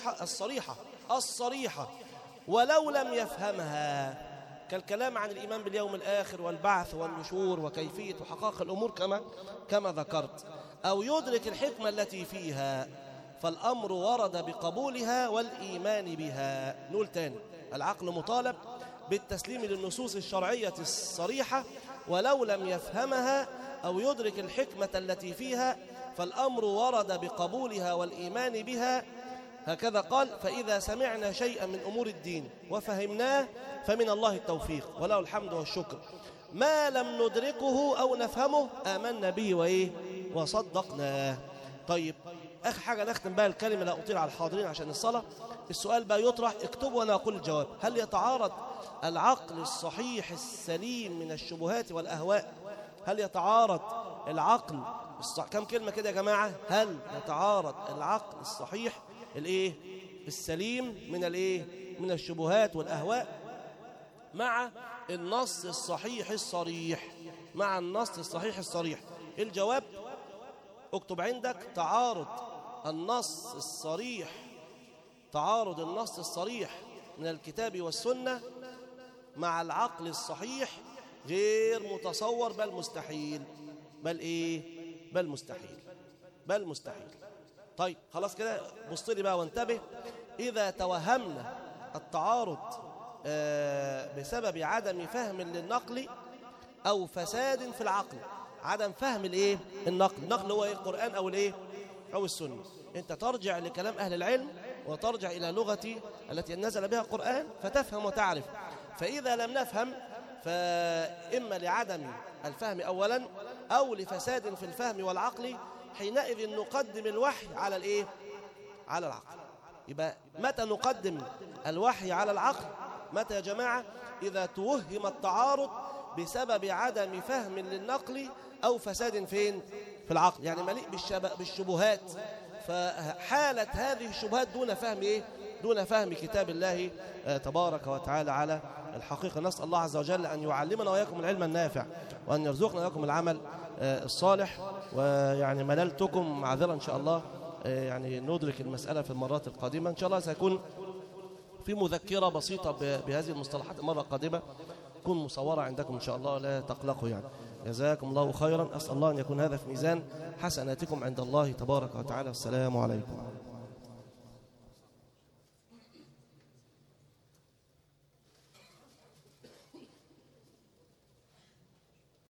الصريحة ولو لم يفهمها، كالكلام عن الإيمان باليوم الآخر والبعث والنشور وكيفية وحقائق الأمور كما ذكرت، أو يدرك الحكمة التي فيها، فالأمر ورد بقبولها والإيمان بها. نقول تاني، العقل مطالب بالتسليم للنصوص الشرعية الصريحة ولو لم يفهمها أو يدرك الحكمة التي فيها، فالأمر ورد بقبولها والإيمان بها. هكذا قال فإذا سمعنا شيئا من أمور الدين وفهمناه فمن الله التوفيق وله الحمد والشكر، ما لم ندركه أو نفهمه آمنا به وإيه؟ وصدقناه. طيب آخر حاجة نختم بها الكلمة، لا أطيل على الحاضرين عشان الصلاة. السؤال بقى يطرح، اكتبوا وأنا أقول الجواب. هل يتعارض العقل الصحيح السليم من الشبهات والأهواء؟ هل يتعارض العقل كم كلمة كده يا جماعة؟ هل يتعارض العقل الصحيح الإيه؟ السليم من الايه؟ من الشبهات والأهواء مع النص الصحيح الصريح. مع النص الصحيح الصريح. الجواب اكتب عندك تعارض النص الصريح من الكتاب والسنة مع العقل الصحيح غير متصور، بل مستحيل. بل مستحيل. طيب خلاص كده، بص لي بقى وانتبه. إذا توهمنا التعارض بسبب عدم فهم للنقل أو فساد في العقل. عدم فهم النقل هو القرآن أو السنة. أنت ترجع لكلام أهل العلم وترجع إلى لغة التي نزل بها القرآن فتفهم وتعرف. فإذا لم نفهم فإما لعدم الفهم أولا أو لفساد في الفهم والعقل، حينئذ نقدم الوحي على على العقل. يبقى متى نقدم الوحي على العقل؟ متى يا جماعة؟ إذا توهم التعارض بسبب عدم فهم للنقل أو فساد في العقل، يعني مليء بالشبهات. فحالة هذه الشبهات دون فهم كتاب الله تبارك وتعالى على الحقيقة. نسأل الله عز وجل أن يعلمنا وإياكم العلم النافع، وأن يرزقنا وإياكم العمل الصالح. ويعني مللتكم، معذرة إن شاء الله، يعني ندرك المسألة في المرات القادمة إن شاء الله. سيكون في مذكرة بسيطة بهذه المصطلحات المرة القادمة، تكون مصورة عندكم إن شاء الله، لا تقلقوا يعني. جزاكم الله خيرا. أسأل الله أن يكون هذا في ميزان حسناتكم عند الله تبارك وتعالى. السلام عليكم.